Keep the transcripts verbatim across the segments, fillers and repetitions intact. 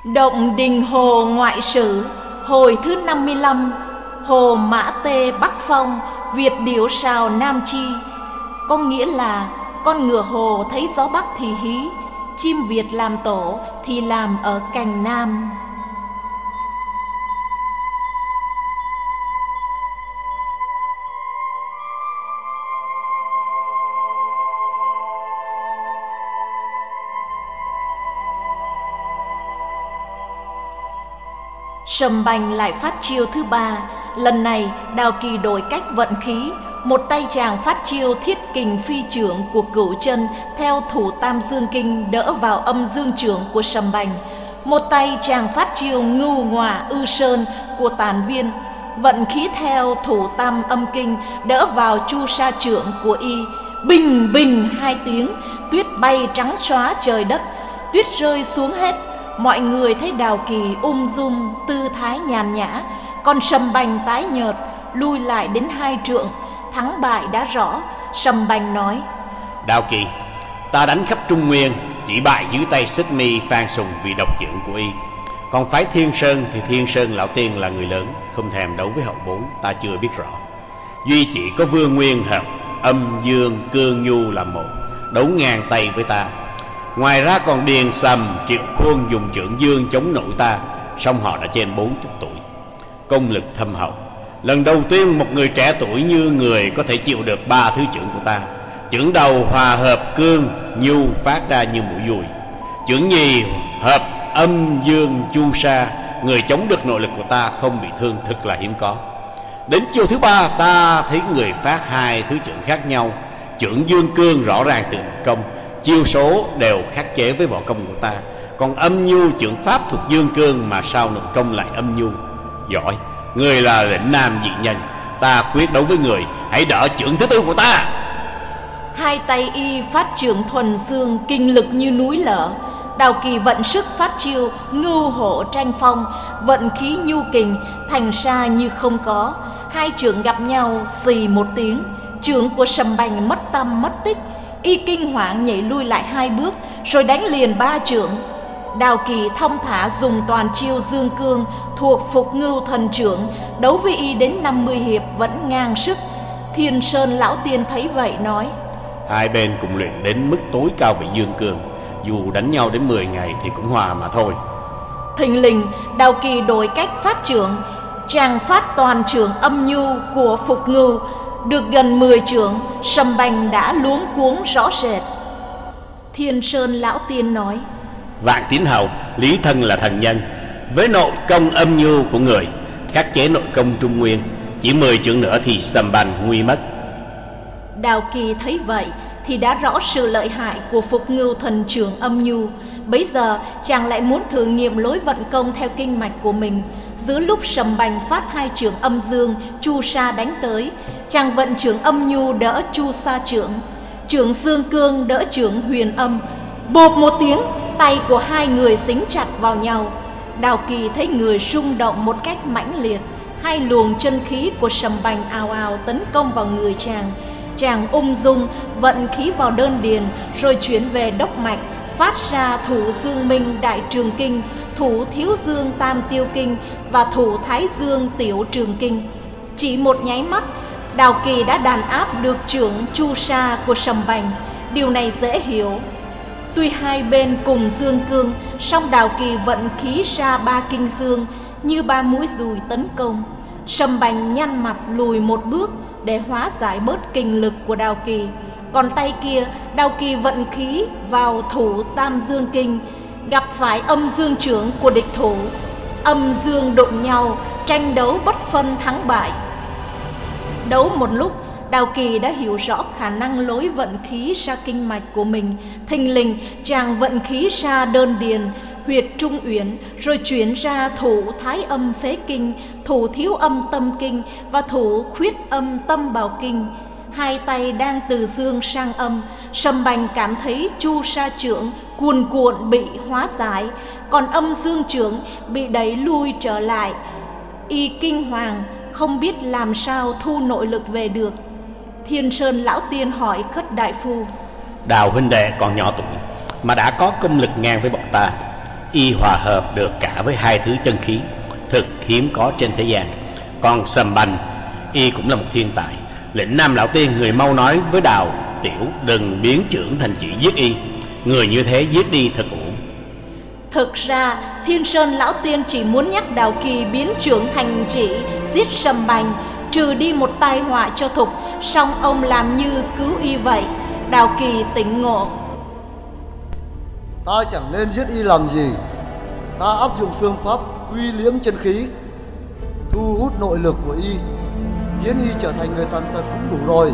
Động Đình Hồ Ngoại Sử, hồi thứ năm mươi lăm. Hồ Mã Tê Bắc Phong, Việt điểu sào Nam Chi. Có nghĩa là con ngựa hồ thấy gió Bắc thì hí, chim Việt làm tổ thì làm ở cành Nam. Sầm Bành lại phát chiêu thứ ba. Lần này Đào Kỳ đổi cách vận khí. Một tay chàng phát chiêu thiết kình phi trưởng của Cửu Chân theo thủ Tam Dương Kinh đỡ vào âm dương trưởng của Sầm Bành. Một tay chàng phát chiêu ngưu ngòa ư sơn của Tản Viên, vận khí theo thủ Tam Âm Kinh đỡ vào chu sa trưởng của y. Bình bình hai tiếng, tuyết bay trắng xóa trời đất, tuyết rơi xuống hết. Mọi người thấy Đào Kỳ ung dung, tư thái nhàn nhã, còn Sầm Bành tái nhợt, lui lại đến hai trượng. Thắng bại đã rõ. Sầm Bành nói: Đào Kỳ, ta đánh khắp Trung Nguyên, chỉ bại dưới tay Xích Mi Phan Sùng vì độc trưởng của y. Còn phái Thiên Sơn thì Thiên Sơn lão tiên là người lớn, không thèm đấu với hậu bối, ta chưa biết rõ. Duy chỉ có Vương Nguyên hợp Âm Dương Cương Nhu là một, đấu ngang tay với ta. Ngoài ra còn Điền Sầm, Triệu Khuôn dùng trưởng dương chống nội ta, song họ đã trên bốn mươi tuổi, công lực thâm hậu. Lần đầu tiên một người trẻ tuổi như người có thể chịu được ba thứ trưởng của ta. Trưởng đầu hòa hợp Cương Nhu phát ra như mũi dùi, trưởng nhì hợp Âm Dương Chu Sa, người chống được nội lực của ta không bị thương thật là hiếm có. Đến chiều thứ ba ta thấy người phát hai thứ trưởng khác nhau. Trưởng Dương Cương rõ ràng tự công, chiêu số đều khắc chế với võ công của ta. Còn Âm Nhu trưởng pháp thuộc Dương Cương mà sao nội công lại Âm Nhu? Giỏi, người là lĩnh nam dị nhân, ta quyết đấu với người, hãy đỡ trưởng thứ tư của ta. Hai tay y phát trưởng thuần dương, kinh lực như núi lở. Đào Kỳ vận sức phát chiêu ngưu hổ tranh phong, vận khí nhu kình, thành ra như không có. Hai trưởng gặp nhau xì một tiếng, trưởng của Sầm Bành mất tăm mất tích. Y kinh hoàng nhảy lui lại hai bước, rồi đánh liền ba trưởng. Đào Kỳ thong thả dùng toàn chiêu Dương Cương thuộc Phục Ngưu Thần Trưởng, đấu với y đến năm mươi hiệp vẫn ngang sức. Thiên Sơn lão tiên thấy vậy nói: Hai bên cùng luyện đến mức tối cao về Dương Cương, dù đánh nhau đến mười ngày thì cũng hòa mà thôi. Thình lình Đào Kỳ đổi cách phát trưởng, chàng phát toàn trưởng Âm Nhu của Phục Ngưu. Được gần mười trưởng, Sầm Bành đã luống cuống rõ rệt. Thiên Sơn lão tiên nói: Vạn Tín Hầu, lý thân là thần nhân, với nội công Âm Nhu của người khắc chế nội công Trung Nguyên, chỉ mười trưởng nữa thì Sầm Bành nguy mất. Đào Kỳ thấy vậy thì đã rõ sự lợi hại của Phục Ngưu Thần Trưởng Âm Nhu. Bấy giờ chàng lại muốn thử nghiệm lối vận công theo kinh mạch của mình. Giữa lúc Sầm Bành phát hai trưởng Âm Dương Chu Sa đánh tới, chàng vận trưởng Âm Nhu đỡ Chu Sa trưởng, trưởng Dương Cương đỡ trưởng Huyền Âm. Bộp một tiếng, tay của hai người dính chặt vào nhau. Đào Kỳ thấy người rung động một cách mãnh liệt. Hai luồng chân khí của Sầm Bành ào ào tấn công vào người chàng. Chàng ung dung vận khí vào đơn điền, rồi chuyển về đốc mạch, phát ra thủ Dương Minh Đại Trường Kinh, thủ Thiếu Dương Tam Tiêu Kinh và thủ Thái Dương Tiểu Trường Kinh. Chỉ một nháy mắt, Đào Kỳ đã đàn áp được trưởng Chu Sa của Sầm Bành. Điều này dễ hiểu. Tuy hai bên cùng Dương Cương, song Đào Kỳ vận khí ra ba kinh dương như ba mũi dùi tấn công. Sầm Bành nhăn mặt lùi một bước để hóa giải bớt kinh lực của Đào Kỳ. Còn tay kia, Đào Kỳ vận khí vào thủ Tam Dương Kinh, gặp phải Âm Dương trưởng của địch thủ. Âm Dương đụng nhau, tranh đấu bất phân thắng bại. Đấu một lúc, Đào Kỳ đã hiểu rõ khả năng lối vận khí ra kinh mạch của mình. Thình lình chàng vận khí ra đơn điền, huyệt Trung Uyển, rồi chuyển ra thủ Thái Âm Phế Kinh, thủ Thiếu Âm Tâm Kinh và thủ Khuyết Âm Tâm Bào Kinh. Hai tay đang từ dương sang âm. Sầm Bành cảm thấy Chu Sa trưởng cuồn cuộn bị hóa giải, còn Âm Dương trưởng bị đẩy lui trở lại. Y kinh hoàng, không biết làm sao thu nội lực về được. Thiên Sơn lão tiên hỏi Khất đại phu: Đào huynh đệ còn nhỏ tuổi mà đã có công lực ngang với bọn ta, Y hòa hợp được cả với hai thứ chân khí thực hiếm có trên thế gian. Còn Sầm Bành, Y cũng là một thiên tài. Lĩnh Nam lão tiên, người mau nói với Đào Tiểu đừng biến chưởng thành chỉ giết Y. Người như thế giết đi thật uổng. Thực ra Thiên Sơn lão tiên chỉ muốn nhắc Đào Kỳ biến chưởng thành chỉ giết Sầm Bành, trừ đi một tai họa cho Thục. Song ông làm như cứu Y vậy. Đào Kỳ tỉnh ngộ. Ta chẳng nên giết Y làm gì. Ta áp dụng phương pháp quy liễm chân khí, thu hút nội lực của Y, biến Y trở thành người tàn tật cũng đủ rồi.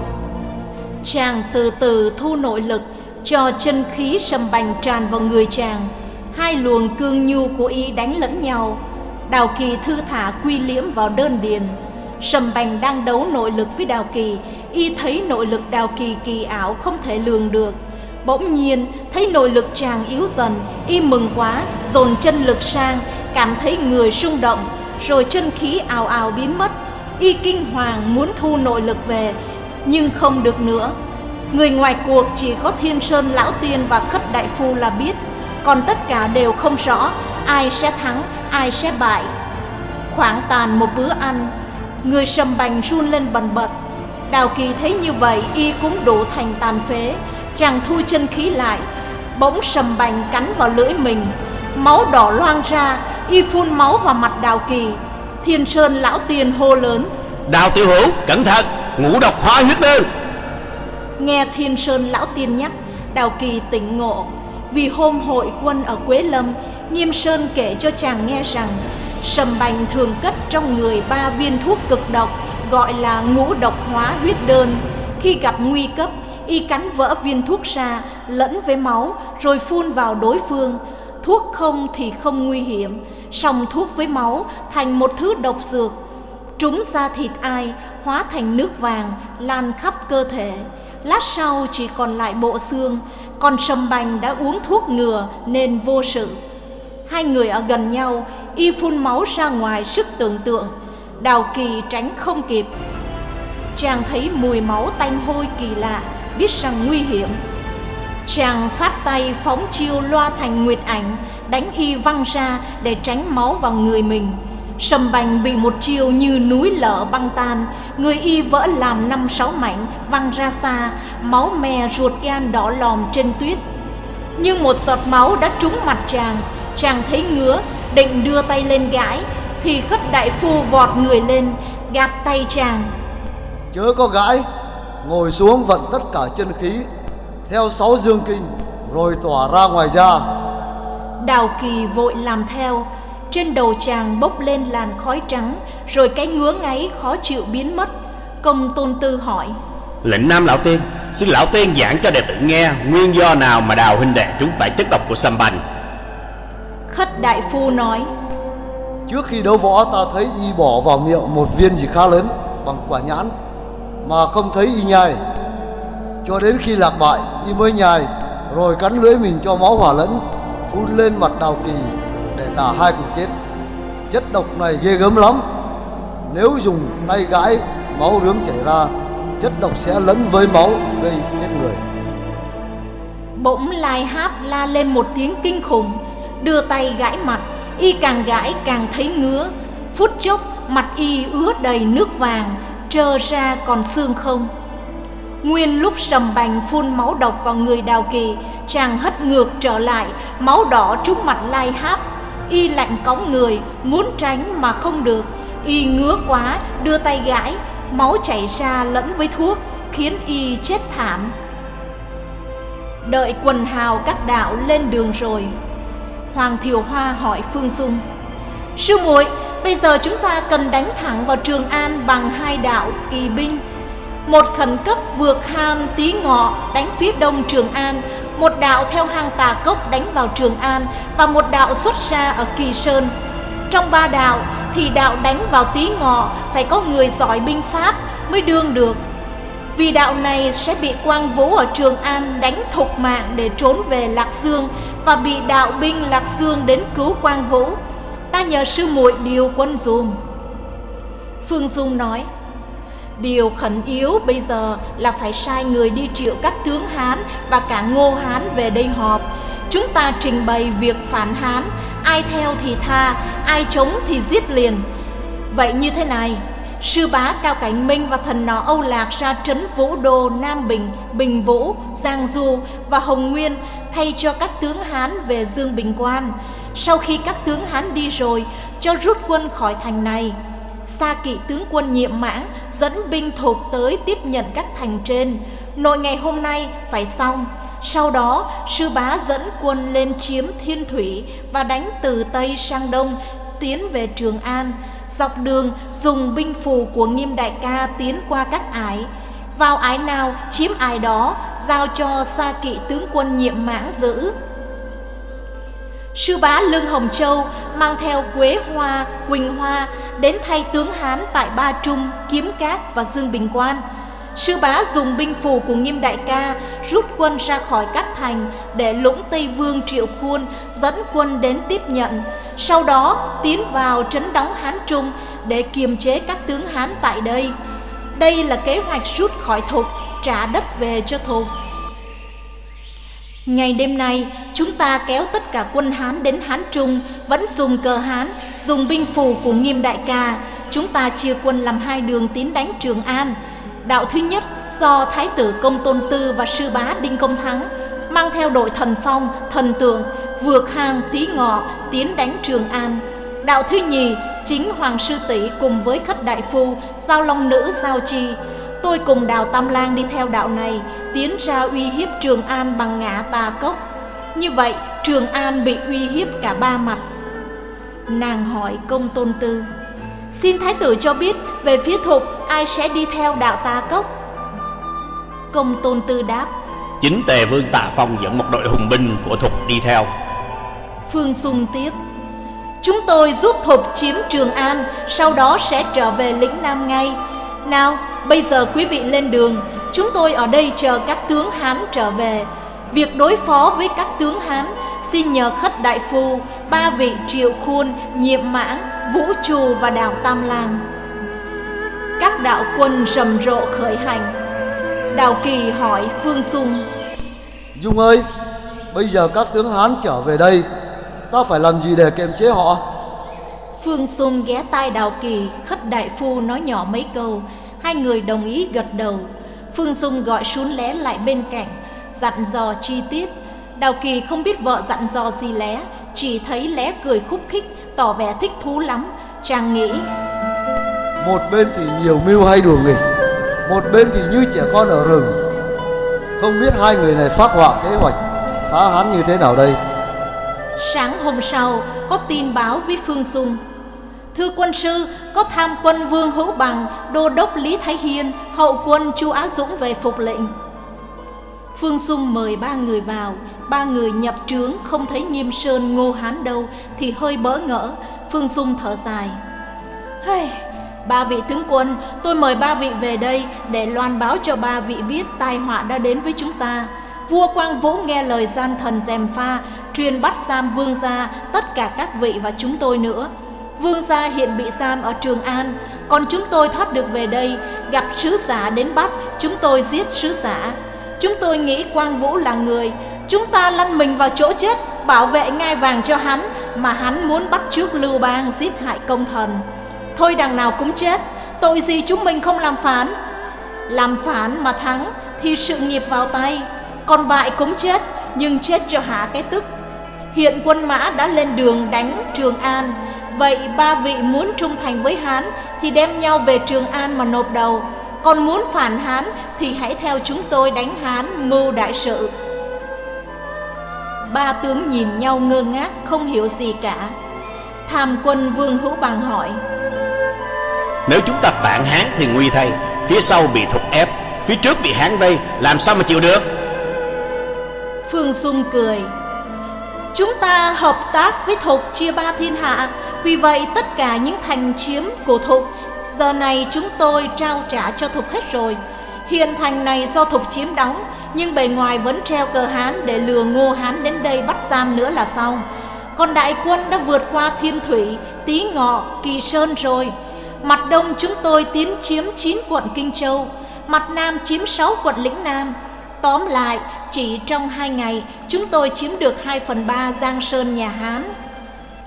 Chàng từ từ thu nội lực, cho chân khí Sầm Bành tràn vào người chàng. Hai luồng cương nhu của Y đánh lẫn nhau. Đào Kỳ thư thả quy liễm vào đơn điền. Sầm Bành đang đấu nội lực với Đào Kỳ. Y thấy nội lực Đào Kỳ kỳ ảo không thể lường được. Bỗng nhiên thấy nội lực chàng yếu dần. Y mừng quá, dồn chân lực sang, cảm thấy người rung động, rồi chân khí ào ào biến mất. Y kinh hoàng muốn thu nội lực về, nhưng không được nữa. Người ngoài cuộc chỉ có Thiên Sơn lão tiên và Khất đại phu là biết, còn tất cả đều không rõ ai sẽ thắng, ai sẽ bại. Khoảng tàn một bữa ăn, người Sầm Bành run lên bần bật. Đào Kỳ thấy như vậy, Y cũng đủ thành tàn phế. Chàng thu chân khí lại. Bỗng Sầm Bành cắn vào lưỡi mình, máu đỏ loang ra. Y phun máu vào mặt Đào Kỳ. Thiên Sơn lão tiên hô lớn: Đào tiểu hữu, cẩn thận, ngũ độc hóa huyết đơn. Nghe Thiên Sơn lão tiên nhắc, Đào Kỳ tỉnh ngộ. Vì hôm hội quân ở Quế Lâm, Nghiêm Sơn kể cho chàng nghe rằng Sầm Bành thường cất trong người ba viên thuốc cực độc, gọi là ngũ độc hóa huyết đơn. Khi gặp nguy cấp, Y cắn vỡ viên thuốc ra lẫn với máu, rồi phun vào đối phương. Thuốc không thì không nguy hiểm, song thuốc với máu thành một thứ độc dược. Trúng da thịt ai, hóa thành nước vàng, lan khắp cơ thể. Lát sau chỉ còn lại bộ xương. Còn Sầm Bành đã uống thuốc ngừa nên vô sự. Hai người ở gần nhau, Y phun máu ra ngoài sức tưởng tượng. Đào Kỳ tránh không kịp. Chàng thấy mùi máu tanh hôi kỳ lạ, biết rằng nguy hiểm. Chàng phát tay phóng chiêu loa thành nguyệt ảnh, đánh Y văng ra để tránh máu vào người mình. Sầm Bành bị một chiêu như núi lở băng tan, người Y vỡ làm năm sáu mảnh, văng ra xa, máu me ruột gan đỏ lòm trên tuyết. Nhưng một giọt máu đã trúng mặt chàng. Chàng thấy ngứa, định đưa tay lên gãi, thì Khất đại phu vọt người lên, gạt tay chàng. Chớ có gãi, ngồi xuống vận tất cả chân khí theo sáu dương kinh, rồi tỏa ra ngoài da. Đào Kỳ vội làm theo. Trên đầu chàng bốc lên làn khói trắng, rồi cái ngứa ngáy khó chịu biến mất. Công Tôn Tư hỏi: Lĩnh Nam lão tiên, xin lão tiên giảng cho đệ tử nghe nguyên do nào mà Đào huynh đệ trúng phải chất độc của Sầm Bành. Khất đại phu nói: Trước khi đấu võ, ta thấy Y bỏ vào miệng một viên gì khá lớn bằng quả nhãn, mà không thấy Y nhai. Cho đến khi lạc bại, Y mới nhai, rồi cắn lưỡi mình cho máu hòa lẫn, phun lên mặt Đào Kỳ để cả hai cùng chết. Chất độc này ghê gớm lắm. Nếu dùng tay gãi, máu rướm chảy ra, chất độc sẽ lẫn với máu gây chết người. Bỗng Lai Háp la lên một tiếng kinh khủng, đưa tay gãi mặt. Y càng gãi càng thấy ngứa. Phút chốc mặt Y ứa đầy nước vàng, trơ ra còn xương không. Nguyên lúc Sầm Bành phun máu độc vào người Đào Kỳ, chàng hất ngược trở lại, máu đỏ trúng mặt Lai Háp. Y lạnh cõng người, muốn tránh mà không được. Y ngứa quá, đưa tay gãi, máu chảy ra lẫn với thuốc, khiến Y chết thảm. Đợi quần hào các đạo lên đường rồi, Hoàng Thiều Hoa hỏi Phương Dung: Sư muội, bây giờ chúng ta cần đánh thẳng vào Trường An bằng hai đạo kỳ binh. Một khẩn cấp vượt ham Tí Ngọ đánh phía đông Trường An, một đạo theo hang Tà Cốc đánh vào Trường An, và một đạo xuất ra ở Kỳ Sơn. Trong ba đạo thì đạo đánh vào Tí Ngọ phải có người giỏi binh pháp mới đương được. Vì đạo này sẽ bị Quang Vũ ở Trường An đánh thục mạng để trốn về Lạc Dương, và bị đạo binh Lạc Dương đến cứu Quang Vũ. Ta nhờ sư muội điều quân dùm. Phương Dung nói: Điều khẩn yếu bây giờ là phải sai người đi triệu các tướng Hán và cả Ngô Hán về đây họp. Chúng ta trình bày việc phản Hán, ai theo thì tha, ai chống thì giết liền. Vậy như thế này, Sư Bá, Cao Cảnh Minh và thần nọ Âu Lạc ra trấn Vũ Đô, Nam Bình, Bình Vũ, Giang Du và Hồng Nguyên, thay cho các tướng Hán về Dương Bình Quan. Sau khi các tướng Hán đi rồi, cho rút quân khỏi thành này. Sa Kỵ tướng quân Nhiệm Mãng dẫn binh thục tới tiếp nhận các thành trên, nội ngày hôm nay phải xong. Sau đó, Sư Bá dẫn quân lên chiếm Thiên Thủy và đánh từ Tây sang Đông, tiến về Trường An. Dọc đường dùng binh phù của Nghiêm Đại Ca tiến qua các ải. Vào ải nào chiếm ải đó, giao cho Sa Kỵ tướng quân Nhiệm Mãng giữ. Sư Bá lưng Hồng Châu mang theo Quế Hoa, Quỳnh Hoa đến thay tướng Hán tại Ba Trung, Kiếm Cát và Dương Bình Quan. Sư Bá dùng binh phù của Nghiêm Đại Ca rút quân ra khỏi các thành để Lũng Tây Vương Triệu Khuôn dẫn quân đến tiếp nhận. Sau đó tiến vào trấn đóng Hán Trung để kiềm chế các tướng Hán tại đây. Đây là kế hoạch rút khỏi Thục, trả đất về cho Thục. Ngày đêm nay, chúng ta kéo tất cả quân Hán đến Hán Trung, vẫn dùng cờ Hán, dùng binh phù của Nghiêm Đại Ca. Chúng ta chia quân làm hai đường tiến đánh Trường An. Đạo thứ nhất do Thái tử Công Tôn Tư và Sư Bá Đinh Công Thắng mang theo đội Thần Phong, Thần Tượng, vượt hang Tí Ngọ tiến đánh Trường An. Đạo thứ nhì chính Hoàng Sư Tỷ cùng với Khất Đại Phu, Giao Long Nữ Giao Chi. Tôi cùng Đào Tam Lang đi theo đạo này, tiến ra uy hiếp Trường An bằng ngã Tà Cốc. Như vậy Trường An bị uy hiếp cả ba mặt. Nàng hỏi Công Tôn Tư: xin Thái tử cho biết về phía Thục ai sẽ đi theo đạo Tà Cốc? Công Tôn Tư đáp: chính Tề Vương Tạ Phong dẫn một đội hùng binh của Thục đi theo. Phương Xung tiếp: chúng tôi giúp Thục chiếm Trường An, sau đó sẽ trở về lĩnh Nam ngay. Nào, bây giờ quý vị lên đường, chúng tôi ở đây chờ các tướng Hán trở về. Việc đối phó với các tướng Hán xin nhờ Khất Đại Phu, ba vị Triệu Khuôn, Nhiệm Mãng, Vũ Trù và Đào Tam Lang. Các đạo quân rầm rộ khởi hành. Đào Kỳ hỏi Phương Xung: Dung ơi, bây giờ các tướng Hán trở về đây, ta phải làm gì để kiềm chế họ? Phương Xung ghé tai Đào Kỳ, Khất Đại Phu nói nhỏ mấy câu. Hai người đồng ý gật đầu. Phương Xung gọi Sún Lé lại bên cạnh, dặn dò chi tiết. Đào Kỳ không biết vợ dặn dò gì Lé, chỉ thấy Lé cười khúc khích, tỏ vẻ thích thú lắm. Chàng nghĩ: một bên thì nhiều mưu hay đùa nghịch, một bên thì như trẻ con ở rừng. Không biết hai người này phác họa kế hoạch phá Hán như thế nào đây? Sáng hôm sau có tin báo với Phương Xung: thưa quân sư, có tham quân Vương Hữu Bằng, đô đốc Lý Thái Hiên, hậu quân Chu Á Dũng về phục lệnh. Phương Xung mời ba người vào. Ba người nhập trướng không thấy Nghiêm Sơn, Ngô Hán đâu thì hơi bỡ ngỡ. Phương Xung thở dài: hey, ba vị tướng quân, tôi mời ba vị về đây để loan báo cho ba vị biết tai họa đã đến với chúng ta. Vua Quang Vũ nghe lời gian thần Gièm Pha, truyền bắt giam Vương gia, tất cả các vị và chúng tôi nữa. Vương gia hiện bị giam ở Trường An, còn chúng tôi thoát được về đây, gặp sứ giả đến bắt, chúng tôi giết sứ giả. Chúng tôi nghĩ Quang Vũ là người, chúng ta lăn mình vào chỗ chết, bảo vệ ngai vàng cho hắn, mà hắn muốn bắt chước Lưu Bang giết hại công thần. Thôi đằng nào cũng chết, tội gì chúng mình không làm phản. Làm phản mà thắng thì sự nghiệp vào tay, còn bại cũng chết, nhưng chết cho hả cái tức. Hiện quân mã đã lên đường đánh Trường An. Vậy ba vị muốn trung thành với Hán thì đem nhau về Trường An mà nộp đầu, còn muốn phản Hán thì hãy theo chúng tôi đánh Hán mưu đại sự. Ba tướng nhìn nhau ngơ ngác, không hiểu gì cả. Tham quân Vương Hữu Bằng hỏi: nếu chúng ta phản Hán thì nguy thay, phía sau bị Thục ép, phía trước bị Hán vây, làm sao mà chịu được? Phương Xung cười: chúng ta hợp tác với Thục chia ba thiên hạ, vì vậy tất cả những thành chiếm của Thục giờ này chúng tôi trao trả cho Thục hết rồi. Hiện thành này do Thục chiếm đóng, nhưng bề ngoài vẫn treo cờ Hán để lừa Ngô Hán đến đây bắt giam nữa là xong. Còn đại quân đã vượt qua Thiên Thủy, Tí Ngọ, Kỳ Sơn rồi. Mặt đông chúng tôi tiến chiếm chín quận Kinh Châu, mặt nam chiếm sáu quận lĩnh Nam. Tóm lại, chỉ trong hai ngày chúng tôi chiếm được hai phần ba Giang Sơn nhà Hán.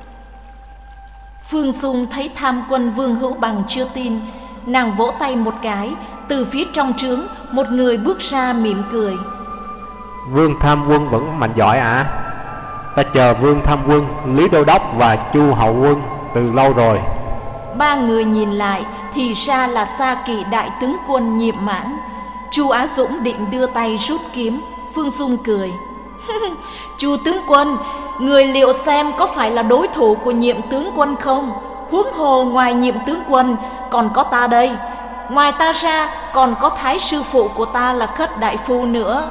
Phương Dung thấy tham quân Vương Hữu Bằng chưa tin, nàng vỗ tay một cái, từ phía trong trướng một người bước ra mỉm cười. Vương tham quân vẫn mạnh giỏi ạ. À? Ta chờ Vương tham quân, Lý Đô Đốc và Chu hậu quân từ lâu rồi. Ba người nhìn lại thì ra là Sa Kỵ đại tướng quân Nhiệm Mãng. Chu Á Dũng định đưa tay rút kiếm. Phương Dung cười. Chu tướng quân, người liệu xem có phải là đối thủ của Nhiệm tướng quân không? Huống hồ ngoài Nhiệm tướng quân còn có ta đây. Ngoài ta ra còn có thái sư phụ của ta là Khất đại phu nữa.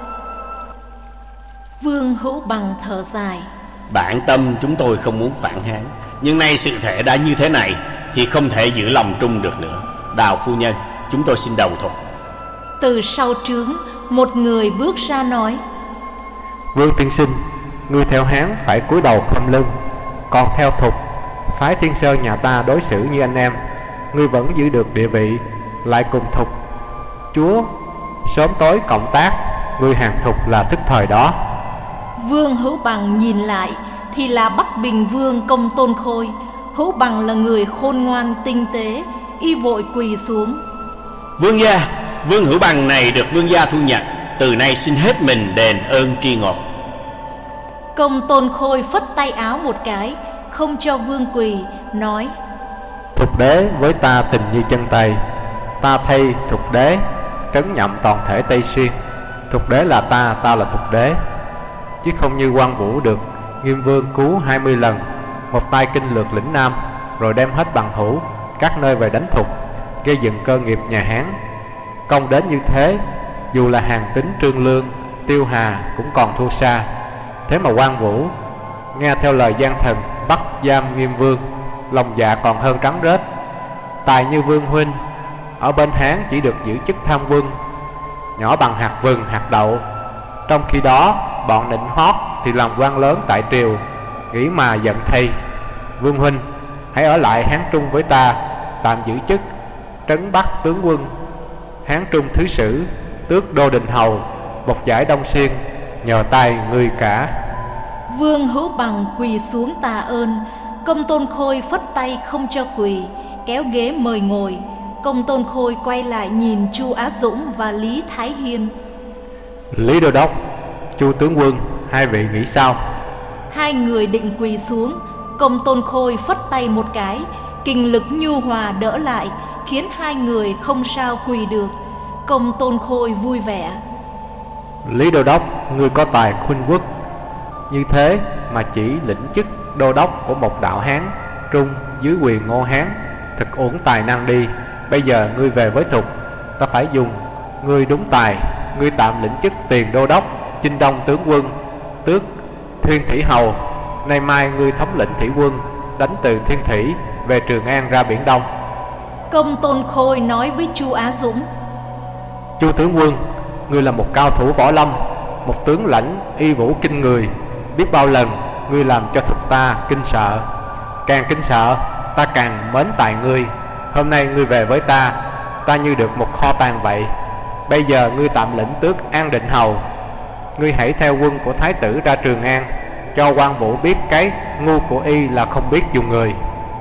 Vương Hữu Bằng thở dài. Bản tâm chúng tôi không muốn phản Hán, nhưng nay sự thể đã như thế này thì không thể giữ lòng trung được nữa. Đào phu nhân, chúng tôi xin đầu thục. Từ sau trướng một người bước ra nói. Vương tiên sinh, ngươi theo Hán phải cúi đầu khom lưng, còn theo Thục phái Thiên Sơn nhà ta đối xử như anh em. Ngươi vẫn giữ được địa vị, lại cùng Thục chúa sớm tối cộng tác, ngươi hàng Thục là thức thời đó. Vương Hữu Bằng nhìn lại thì là Bắc Bình Vương Công Tôn Khôi. Hữu Bằng là người khôn ngoan tinh tế, y vội quỳ xuống. Vương gia, Vương Hữu Bằng này được vương gia thu nhận, từ nay xin hết mình đền ơn tri ngộ. Công Tôn Khôi phất tay áo một cái, không cho vương quỳ, nói. Thục đế với ta tình như chân tay, ta thay Thục đế trấn nhậm toàn thể Tây Xuyên. Thục đế là ta, ta là Thục đế, chứ không như Quan Vũ được Nghiêm Vương cứu hai mươi lần, một tay kinh lược lĩnh Nam, rồi đem hết bằng hữu các nơi về đánh Thục, gây dựng cơ nghiệp nhà Hán. Công đến như thế, dù là Hàn Tín, Trương Lương, Tiêu Hà cũng còn thua xa. Thế mà Quan Vũ nghe theo lời gian thần bắt giam Nghiêm Vương, lòng dạ còn hơn trắng rết. Tài như Vương huynh ở bên Hán chỉ được giữ chức tham quân, nhỏ bằng hạt vừng hạt đậu. Trong khi đó bọn nịnh hót thì làm quan lớn tại triều, nghĩ mà giận thay. Vương huynh hãy ở lại Hán Trung với ta, tạm giữ chức trấn Bắc tướng quân, Hán Trung thứ sử, tước đô đình hầu, một giải Đông Xuyên, nhờ tay ngươi cả. Vương Hữu Bằng quỳ xuống tạ ơn. Công Tôn Khôi phất tay không cho quỳ, kéo ghế mời ngồi. Công Tôn Khôi quay lại nhìn Chu Á Dũng và Lý Thái Hiên. Lý Đô Đốc, Chu tướng quân, hai vị nghĩ sao? Hai người định quỳ xuống, Công Tôn Khôi phất tay một cái, kinh lực nhu hòa đỡ lại, khiến hai người không sao quỳ được. Công Tôn Khôi vui vẻ. Lý Đô Đốc, ngươi có tài khuynh quốc, như thế mà chỉ lĩnh chức đô đốc của một đạo Hán Trung dưới quyền Ngô Hán, thật uổng tài năng đi. Bây giờ ngươi về với Thục, ta phải dùng ngươi đúng tài. Ngươi tạm lĩnh chức tiền đô đốc, Chinh Đông tướng quân, tước Thuyên Thủy hầu. Nay mai ngươi thống lĩnh thủy quân, đánh từ Thiên Thủy về Trường An ra Biển Đông. Công Tôn Khôi nói với Chu Á Dũng. Chu tướng quân, ngươi là một cao thủ võ lâm, một tướng lãnh y vũ kinh người. Biết bao lần ngươi làm cho Thục ta kinh sợ, càng kinh sợ ta càng mến tài ngươi. Hôm nay ngươi về với ta, ta như được một kho tàng vậy. Bây giờ ngươi tạm lĩnh tước An Định hầu, ngươi hãy theo quân của Thái tử ra Trường An, cho Quan Vũ biết cái ngu của y là không biết dùng người.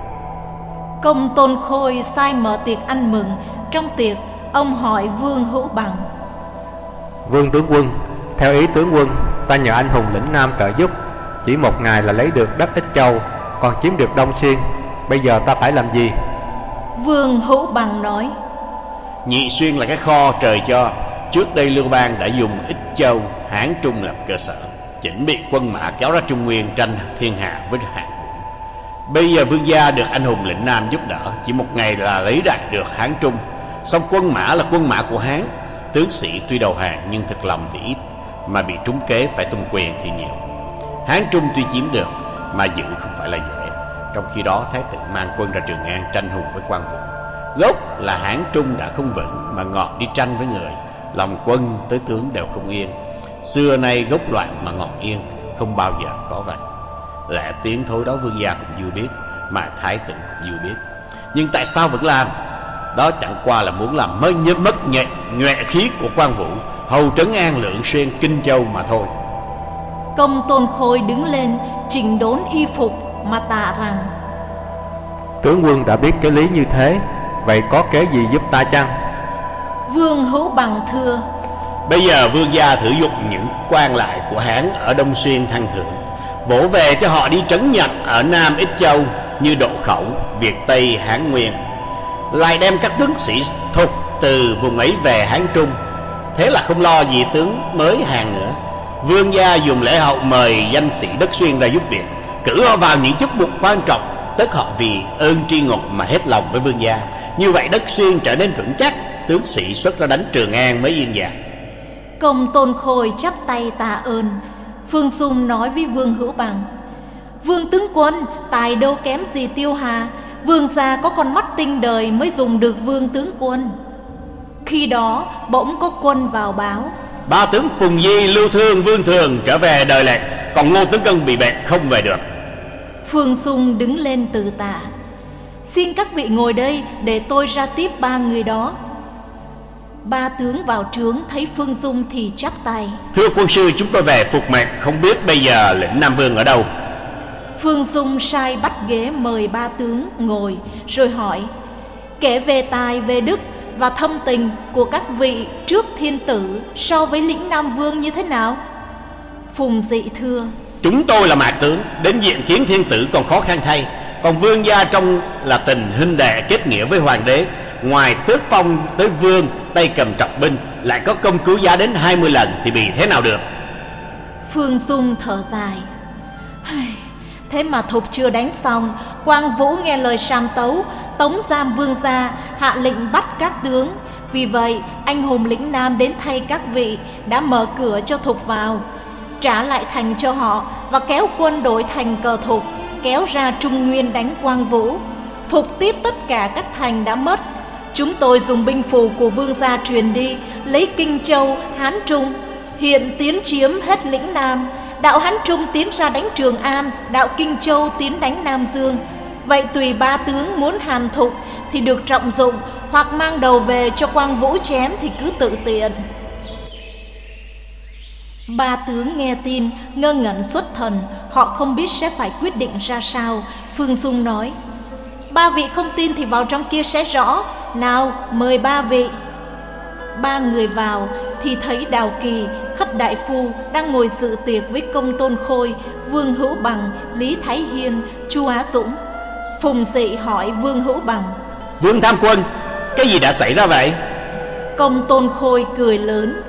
Công Tôn Khôi sai mở tiệc ăn mừng. Trong tiệc ông hỏi Vương Hữu Bằng. Vương tướng quân, theo ý tướng quân, ta nhờ anh hùng lĩnh Nam trợ giúp, chỉ một ngày là lấy được đất Ích Châu, còn chiếm được Đông Xuyên. Bây giờ ta phải làm gì? Vương Hữu Bằng nói. Nhị Xuyên là cái kho trời cho. Trước đây Lưu Bang đã dùng Ích Châu, Hán Trung làm cơ sở, chỉnh bị quân mã kéo ra Trung Nguyên tranh thiên hạ với Hán Vũ. Bây giờ vương gia được anh hùng lĩnh Nam giúp đỡ, chỉ một ngày là lấy đạt được Hán Trung. Song quân mã là quân mã của Hán, tướng sĩ tuy đầu hàng nhưng thực lòng thì ít, mà bị trúng kế phải tung quyền thì nhiều. Hán Trung tuy chiếm được mà giữ không phải là dễ. Trong khi đó Thái tử mang quân ra Trường An tranh hùng với Quan Vũ. Gốc là Hán Trung đã không vững, mà ngọn đi tranh với người, lòng quân tới tướng đều không yên. Xưa nay gốc loạn mà ngọn yên, không bao giờ có vậy. Lẽ tiếng thối đó vương gia cũng dư biết, mà thái tử cũng dư biết. Nhưng tại sao vẫn làm? Đó chẳng qua là muốn làm mới mất nhẹ nhuệ khí của Quan Vũ, hầu trấn An Lượng Xuyên Kinh Châu mà thôi. Công Tôn Khôi đứng lên chỉnh đốn y phục mà tạ rằng. Tướng quân đã biết cái lý như thế, vậy có kế gì giúp ta chăng? Vương Hữu Bằng thưa: Bây giờ vương gia thử dục những quan lại của Hán ở Đông Xuyên Thăng Thượng, vỗ về cho họ đi trấn nhận ở Nam Ích Châu như Độ Khẩu, Việt Tây, Hán Nguyên, lại đem các tướng sĩ thục từ vùng ấy về Hán Trung. Thế là không lo gì tướng mới hàng nữa. Vương gia dùng lễ hậu mời danh sĩ Đất Xuyên ra giúp việc, cử họ vào những chức vụ quan trọng, tất họ vì ơn tri ngộ mà hết lòng với vương gia. Như vậy Đất Xuyên trở nên vững chắc, tướng sĩ xuất ra đánh Trường An mới yên dạ. Công Tôn Khôi chắp tay tạ ơn. Phương Dung nói với Vương Hữu Bằng: Vương tướng quân, tài đâu kém gì Tiêu Hà. Vương gia có con mắt tinh đời mới dùng được Vương tướng quân. Khi đó bỗng có quân vào báo: Ba tướng Phùng Di, Lưu Thương, Vương Thường trở về đời lệnh, còn Ngô Tướng Cân bị bệnh không về được. Phương Dung đứng lên từ tạ: Xin các vị ngồi đây để tôi ra tiếp ba người đó. Ba tướng vào trướng thấy Phương Dung thì chắp tay: Thưa quân sư, chúng tôi về phục mệnh, không biết bây giờ lĩnh Nam Vương ở đâu. Phương Dung sai bắt ghế mời ba tướng ngồi, rồi hỏi: Kể về tài, về đức và thâm tình của các vị trước thiên tử so với lĩnh Nam Vương như thế nào? Phùng Dị thưa: Chúng tôi là mạc tướng, đến diện kiến thiên tử còn khó khăn thay. Còn vương gia trong là tình huynh đệ kết nghĩa với hoàng đế, ngoài tước phong tới vương, tay cầm trọng binh, lại có công cứu giá đến hai mươi lần thì bị thế nào được? Phương Dung thở dài: Thế mà thục chưa đánh xong, Quang Vũ nghe lời sàm tấu, tống giam vương gia, hạ lệnh bắt các tướng. Vì vậy anh hùng lĩnh Nam đến thay các vị đã mở cửa cho thục vào, trả lại thành cho họ và kéo quân đổi thành cờ thục, kéo ra Trung Nguyên đánh Quang Vũ. Thục tiếp tất cả các thành đã mất. Chúng tôi dùng binh phù của vương gia truyền đi, lấy Kinh Châu, Hán Trung, hiện tiến chiếm hết lĩnh Nam. Đạo Hán Trung tiến ra đánh Trường An, đạo Kinh Châu tiến đánh Nam Dương. Vậy tùy ba tướng muốn hàn thục thì được trọng dụng, hoặc mang đầu về cho Quang Vũ chém thì cứ tự tiện. Ba tướng nghe tin ngơ ngẩn xuất thần, họ không biết sẽ phải quyết định ra sao. Phương Dung nói: Ba vị không tin thì vào trong kia sẽ rõ. Nào, mời ba vị. Ba người vào thì thấy Đào Kỳ, Khất Đại Phu đang ngồi dự tiệc với Công Tôn Khôi, Vương Hữu Bằng, Lý Thái Hiên, Chu Á Dũng. Phùng Dị hỏi Vương Hữu Bằng: Vương Tham Quân, cái gì đã xảy ra vậy? Công Tôn Khôi cười lớn: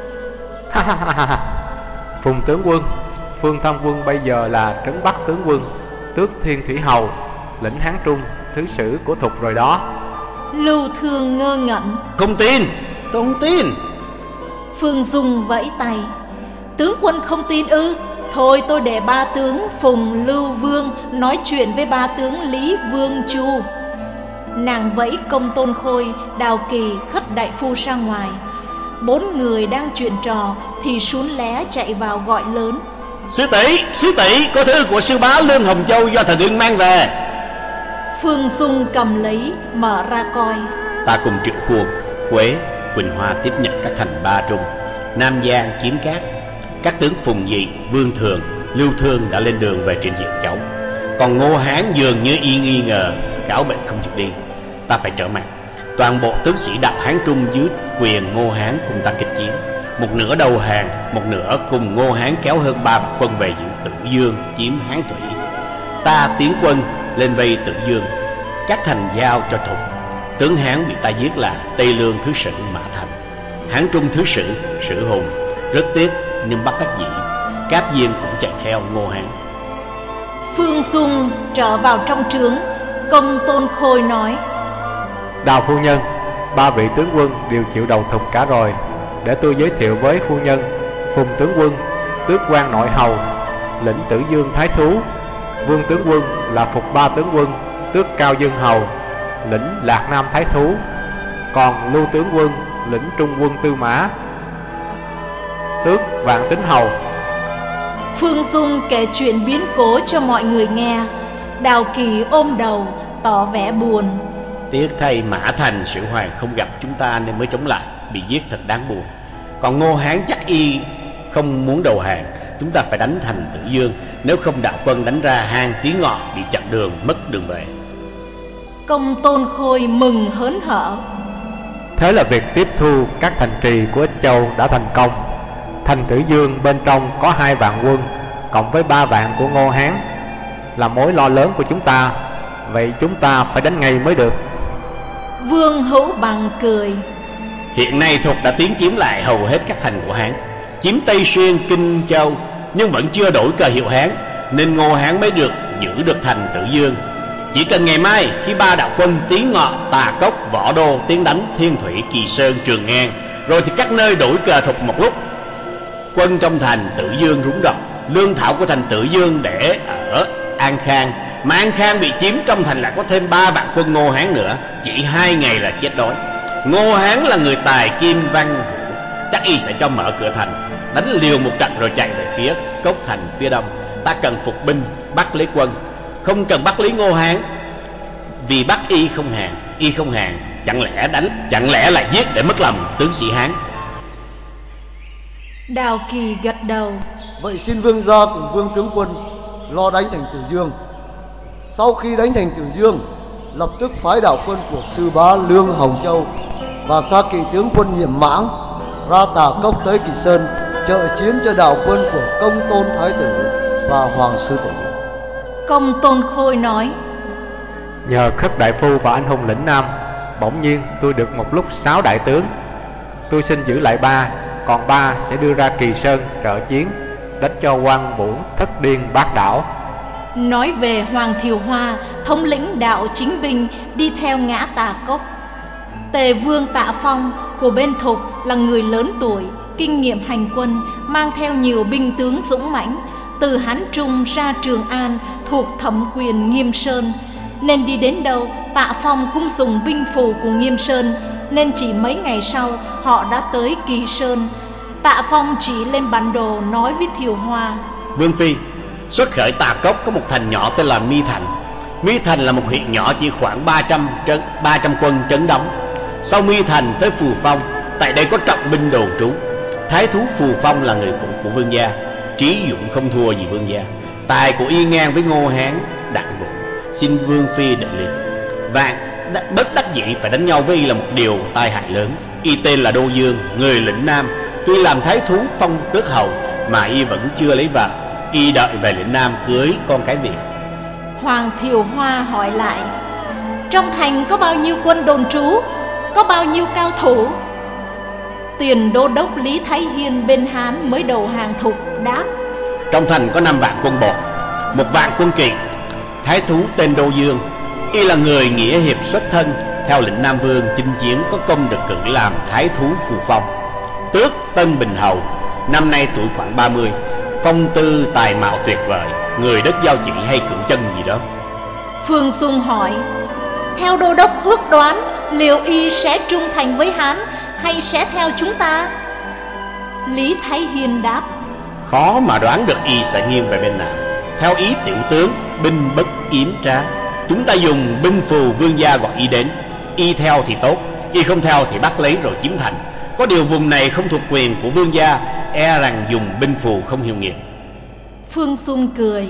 Phùng tướng quân, Phương Tham Quân bây giờ là trấn Bắc tướng quân, tước Thiên Thủy Hầu, lĩnh Hán Trung, thứ sử của thục rồi đó. Lưu Thương ngơ ngẩn: Không tin, tôi không tin. Phương Dung vẫy tay: Tướng quân không tin ư? Thôi tôi để ba tướng Phùng, Lưu, Vương nói chuyện với ba tướng Lý, Vương, Chu. Nàng vẫy Công Tôn Khôi, Đào Kỳ, Khất Đại Phu ra ngoài. Bốn người đang chuyện trò thì Sún Lé chạy vào gọi lớn: Sư tỷ, sư tỷ, có thư của sư bá Lương Hồng Châu do thần ưng mang về. Phương Dung cầm lấy mở ra coi. Ta cùng Triệu Khuông, Quế, Quỳnh Hoa tiếp nhận các thành Ba Trung, Nam Giang, Kiếm Cát. Các tướng Phùng Dị, Vương Thường, Lưu Thương đã lên đường về trình diện cháu. Còn Ngô Hán dường như y nghi ngờ, cáo bệnh không chịu đi. Ta phải trở mặt. Toàn bộ tướng sĩ đạo Hán Trung dưới quyền Ngô Hán cùng ta kịch chiến. Một nửa đầu hàng, một nửa cùng Ngô Hán kéo hơn ba vạn quân về giữ Tử Dương, chiếm Hán Thủy. Ta tiến quân lên vây Tử Dương, các thành giao cho Thục. Tướng Hán bị ta giết là Tây Lương thứ sử Mã Thành, Hán Trung thứ sử Sử Hùng. Rất tiếc nhưng bất đắc dĩ, Cáp Diên cũng chạy theo Ngô Hán. Phương Dung trở vào trong trướng. Công Tôn Khôi nói: Đào phu nhân, ba vị tướng quân đều chịu đầu thục cả rồi. Để tôi giới thiệu với phu nhân. Phùng tướng quân, tước quan nội hầu, lĩnh Tử Dương thái thú. Vương tướng quân là Phục ba tướng quân, tước Cao Dương hầu, lĩnh Lạc Nam thái thú. Còn Lưu tướng quân lĩnh Trung quân tư mã, tước Vạn Tính hầu. Phương Dung kể chuyện biến cố cho mọi người nghe. Đào Kỳ ôm đầu tỏ vẻ buồn: Tiếc thay Mã Thành Sử Hoàng không gặp chúng ta nên mới chống lại, bị giết thật đáng buồn. Còn Ngô Hán chắc y không muốn đầu hàng, chúng ta phải đánh thành Tử Dương, nếu không đạo quân đánh ra hang Tí Ngọ bị chặn đường, mất đường về. Công Tôn Khôi mừng hớn hở. Thế là việc tiếp thu các thành trì của Ích Châu đã thành công. Thành Tử Dương bên trong có hai vạn quân, cộng với ba vạn của Ngô Hán, là mối lo lớn của chúng ta. Vậy chúng ta phải đánh ngay mới được. Vương Hữu Bằng cười. Hiện nay Thục đã tiến chiếm lại hầu hết các thành của Hán, chiếm Tây Xuyên, Kinh Châu, nhưng vẫn chưa đổi cờ hiệu Hán, nên Ngô Hán mới được giữ được thành Tử Dương. Chỉ cần ngày mai khi ba đạo quân Tiến Ngọ, Tà Cốc, Võ Đô tiến đánh Thiên Thủy, Kỳ Sơn, Trường An, rồi thì các nơi đổi cờ Thục một lúc. Quân trong thành Tử Dương rúng động, lương thảo của thành Tử Dương để ở An Khang, mà An Khang bị chiếm, trong thành lại có thêm ba vạn quân Ngô Hán nữa, chỉ hai ngày là chết đói. Ngô Hán là người tài kim văn vũ, chắc y sẽ cho mở cửa thành, đánh liều một trận rồi chạy về phía Cốc Thành phía đông. Ta cần phục binh bắt lấy quân, không cần bắt lấy Ngô Hán, vì bắt y không hàng, y không hàng, chẳng lẽ đánh, chẳng lẽ lại giết để mất lòng tướng sĩ Hán. Đào Kỳ gật đầu. Vậy xin vương gia cùng vương tướng quân lo đánh thành Tử Dương. Sau khi đánh thành Tử Dương, lập tức phái đạo quân của sư bá Lương Hồng Châu và xa kỵ tướng quân Nhiệm Mãng ra Tà Cốc tới Kỳ Sơn, trợ chiến cho đạo quân của Công Tôn Thái Tử và Hoàng Sư Tỷ. Công Tôn Khôi nói. Nhờ Khất đại phu và anh hùng lĩnh Nam, bỗng nhiên tôi được một lúc sáu đại tướng. Tôi xin giữ lại ba, còn ba sẽ đưa ra Kỳ Sơn trợ chiến, đánh cho Quan Vũ thất điên bát đảo. Nói về Hoàng Thiều Hoa, thống lĩnh đạo chính binh đi theo ngã Tà Cốc. Tề Vương Tạ Phong của bên Thục là người lớn tuổi, kinh nghiệm hành quân, mang theo nhiều binh tướng dũng mãnh, từ Hán Trung ra Trường An thuộc thẩm quyền Nghiêm Sơn, nên đi đến đâu Tạ Phong cũng dùng binh phù của Nghiêm Sơn, nên chỉ mấy ngày sau họ đã tới Kỳ Sơn. Tạ Phong chỉ lên bản đồ nói với Thiều Hoa. Vương Phi, xuất khởi Tà Cốc có một thành nhỏ tên là Mi Thành. Mi Thành là một huyện nhỏ chỉ khoảng ba trăm, ba trăm quân trấn đóng. Sau Mi Thành tới Phù Phong, tại đây có trọng binh đồn trú. Thái thú Phù Phong là người của vương gia, trí dũng không thua gì vương gia, tài của y ngang với Ngô Hán, Đặng Vũ. Xin Vương Phi đợi liền. Và bất đắc dĩ phải đánh nhau với y là một điều tai hại lớn. Y tên là Đô Dương, người lĩnh Nam. Tuy làm thái thú phong tước hầu mà y vẫn chưa lấy vợ. Y đợi về lĩnh Nam cưới con cái Việt. Hoàng Thiều Hoa hỏi lại. Trong thành có bao nhiêu quân đồn trú, có bao nhiêu cao thủ? Tiền đô đốc Lý Thái Hiên bên Hán mới đầu hàng Thục đáp. Trong thành có năm vạn quân bộ, một vạn quân kỵ. Thái thú tên Đô Dương, y là người nghĩa hiệp xuất thân, theo lĩnh Nam Vương chinh chiến có công được cử làm thái thú Phù Phong, tước Tân Bình hầu. Năm nay tuổi khoảng ba mươi, phong tư tài mạo tuyệt vời, người đất giao chỉ hay cửu chân gì đó. Phương Dung hỏi. Theo đô đốc ước đoán, liệu y sẽ trung thành với Hán hay sẽ theo chúng ta? Lý Thái Hiên đáp. Khó mà đoán được y sẽ nghiêng về bên nào. Theo ý tiểu tướng, binh bất yếm trá. Chúng ta dùng binh phù vương gia gọi y đến. Y theo thì tốt, y không theo thì bắt lấy rồi chiếm thành. Có điều vùng này không thuộc quyền của vương gia, e rằng dùng binh phù không hiệu nghiệm. Phương Dung cười.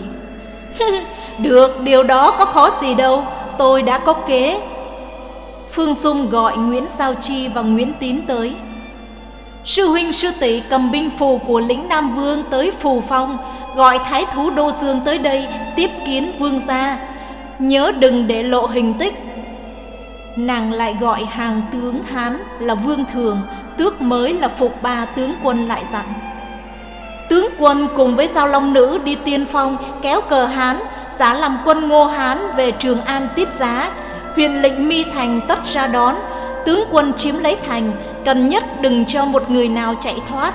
Được, điều đó có khó gì đâu, tôi đã có kế. Phương Dung gọi Nguyễn Sao Chi và Nguyễn Tín tới. Sư huynh sư tỷ cầm binh phù của lĩnh Nam Vương tới Phù Phong, gọi thái thú Đô Dương tới đây tiếp kiến vương gia, nhớ đừng để lộ hình tích. Nàng lại gọi hàng tướng Hán là Vương Thường, tước mới là Phục Ba tướng quân lại dặn. Tướng quân cùng với Giao Long Nữ đi tiên phong kéo cờ Hán, giá làm quân Ngô Hán về Trường An tiếp giá. Huyện lệnh Mi Thành tất ra đón. Tướng quân chiếm lấy thành, cần nhất đừng cho một người nào chạy thoát.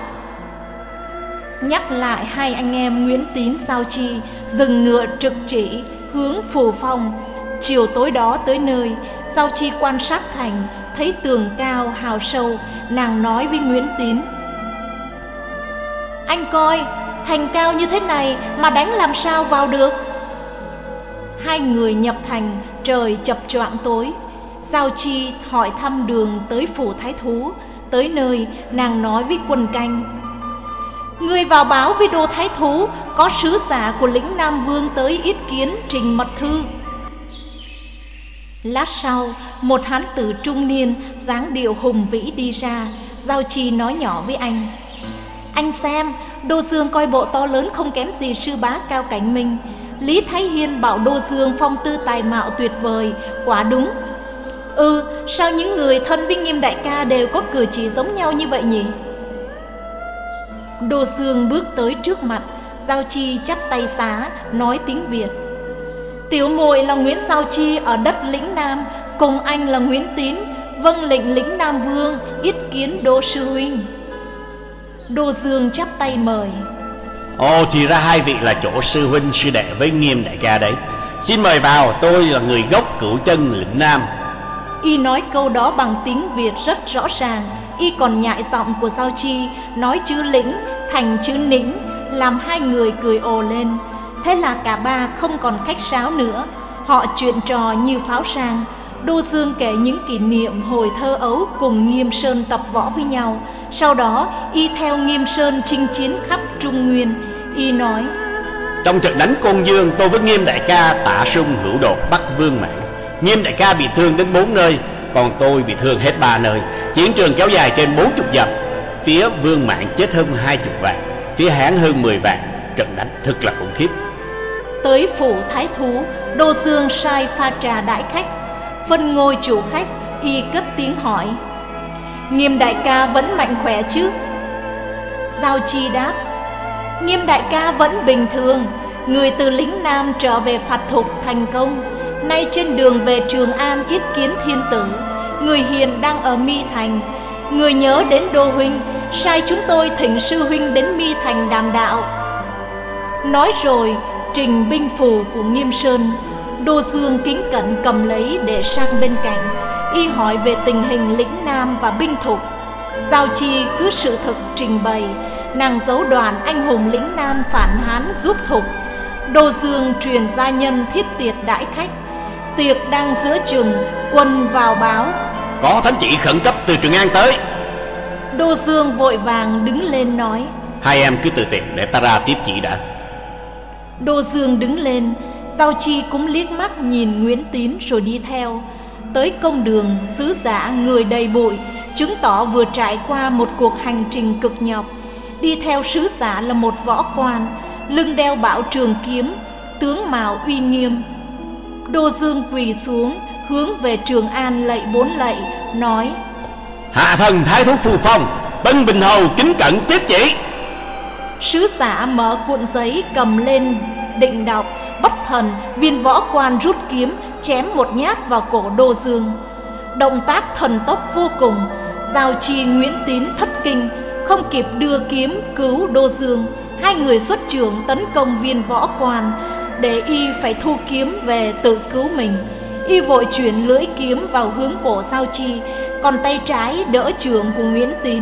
Nhắc lại hai anh em Nguyễn Tín Sao Chi dừng ngựa trực chỉ hướng Phù Phong. Chiều tối đó tới nơi, Sao Chi quan sát thành, thấy tường cao hào sâu. Nàng nói với Nguyễn Tín. Anh coi, thành cao như thế này mà đánh làm sao vào được? Hai người nhập thành, trời chập choạng tối. Sao Chi hỏi thăm đường tới phủ thái thú. Tới nơi, nàng nói với quân canh. Người vào báo với đô thái thú, có sứ giả của lĩnh Nam Vương tới yết kiến trình mật thư. Lát sau, một hán tử trung niên dáng điệu hùng vĩ đi ra. Giao Chi nói nhỏ với anh: Anh xem, Đô Dương coi bộ to lớn không kém gì sư bá Cao Cảnh Minh. Lý Thái Hiên bảo Đô Dương phong tư tài mạo tuyệt vời, quả đúng. Ừ, sao những người thân với Nghiêm đại ca đều có cử chỉ giống nhau như vậy nhỉ? Đô Dương bước tới trước mặt, Giao Chi chắp tay xá, nói tiếng Việt: Tiểu muội là Nguyễn Giao Chi ở đất lĩnh Nam, cùng anh là Nguyễn Tín, vâng lệnh lĩnh Nam Vương, yết kiến Đô sư huynh. Đô Dương chắp tay mời: Ồ, thì ra hai vị là chỗ sư huynh sư đệ với Nghiêm đại ca đấy. Xin mời vào, tôi là người gốc Cửu Chân lĩnh Nam. Y nói câu đó bằng tiếng Việt rất rõ ràng. Y còn nhại giọng của Giao Chi, nói chữ lĩnh thành chữ nĩnh, làm hai người cười ồ lên. Thế là cả ba không còn khách sáo nữa, họ chuyện trò như pháo sang. Đô Dương kể những kỷ niệm hồi thơ ấu cùng Nghiêm Sơn tập võ với nhau. Sau đó y theo Nghiêm Sơn chinh chiến khắp Trung Nguyên. Y nói: Trong trận đánh Côn Dương, tôi với Nghiêm đại ca Tạ Sung hữu đột bắt Vương Mãn. Nghiêm đại ca bị thương đến bốn nơi, còn tôi bị thương hết ba nơi. Chiến trường kéo dài trên bốn chục dặm. Phía Vương Mãn chết hơn hai chục vạn, phía Hán hơn mười vạn. Trận đánh thật là khủng khiếp. Tới phủ Thái Thú, Đô Dương sai pha trà đãi khách. Phân ngôi chủ khách, y cất tiếng hỏi: Nghiêm đại ca vẫn mạnh khỏe chứ? Giao Chi đáp: Nghiêm đại ca vẫn bình thường. Người từ lĩnh Nam trở về phạt thục thành công, nay trên đường về Trường An yết kiến thiên tử. Người hiền đang ở Mi Thành. Người nhớ đến Đô huynh, sai chúng tôi thỉnh sư huynh đến Mi Thành đàm đạo. Nói rồi trình binh phù của Nghiêm Sơn. Đô Dương kính cẩn cầm lấy để sang bên cạnh. Y hỏi về tình hình lĩnh Nam và binh thục. Giao Chi cứ sự thực trình bày. Nàng giấu đoàn anh hùng lĩnh Nam phản Hán giúp thục. Đô Dương truyền gia nhân thiết tiệc đãi khách. Tiệc đang giữa chừng, quân vào báo: Có thánh chỉ khẩn cấp từ Trường An tới. Đô Dương vội vàng đứng lên nói: Hai em cứ từ tiện để ta ra tiếp chỉ đã. Đô Dương đứng lên. Giao Chi cũng liếc mắt nhìn Nguyễn Tín rồi đi theo. Tới công đường, sứ giả người đầy bụi, chứng tỏ vừa trải qua một cuộc hành trình cực nhọc. Đi theo sứ giả là một võ quan, lưng đeo bảo trường kiếm, tướng mạo uy nghiêm. Đô Dương quỳ xuống, hướng về Trường An lạy bốn lạy, nói: Hạ thần Thái Thú Phù Phong, Tân Bình Hầu kính cẩn tiếp chỉ. Sứ giả mở cuộn giấy cầm lên định đọc. Bất thần, viên võ quan rút kiếm chém một nhát vào cổ Đô Dương. Động tác thần tốc vô cùng. Giao Chi Nguyễn Tín thất kinh, không kịp đưa kiếm cứu Đô Dương. Hai người xuất chưởng tấn công viên võ quan, để y phải thu kiếm về tự cứu mình. Y vội chuyển lưỡi kiếm vào hướng cổ Giao Chi, còn tay trái đỡ chưởng của Nguyễn Tín.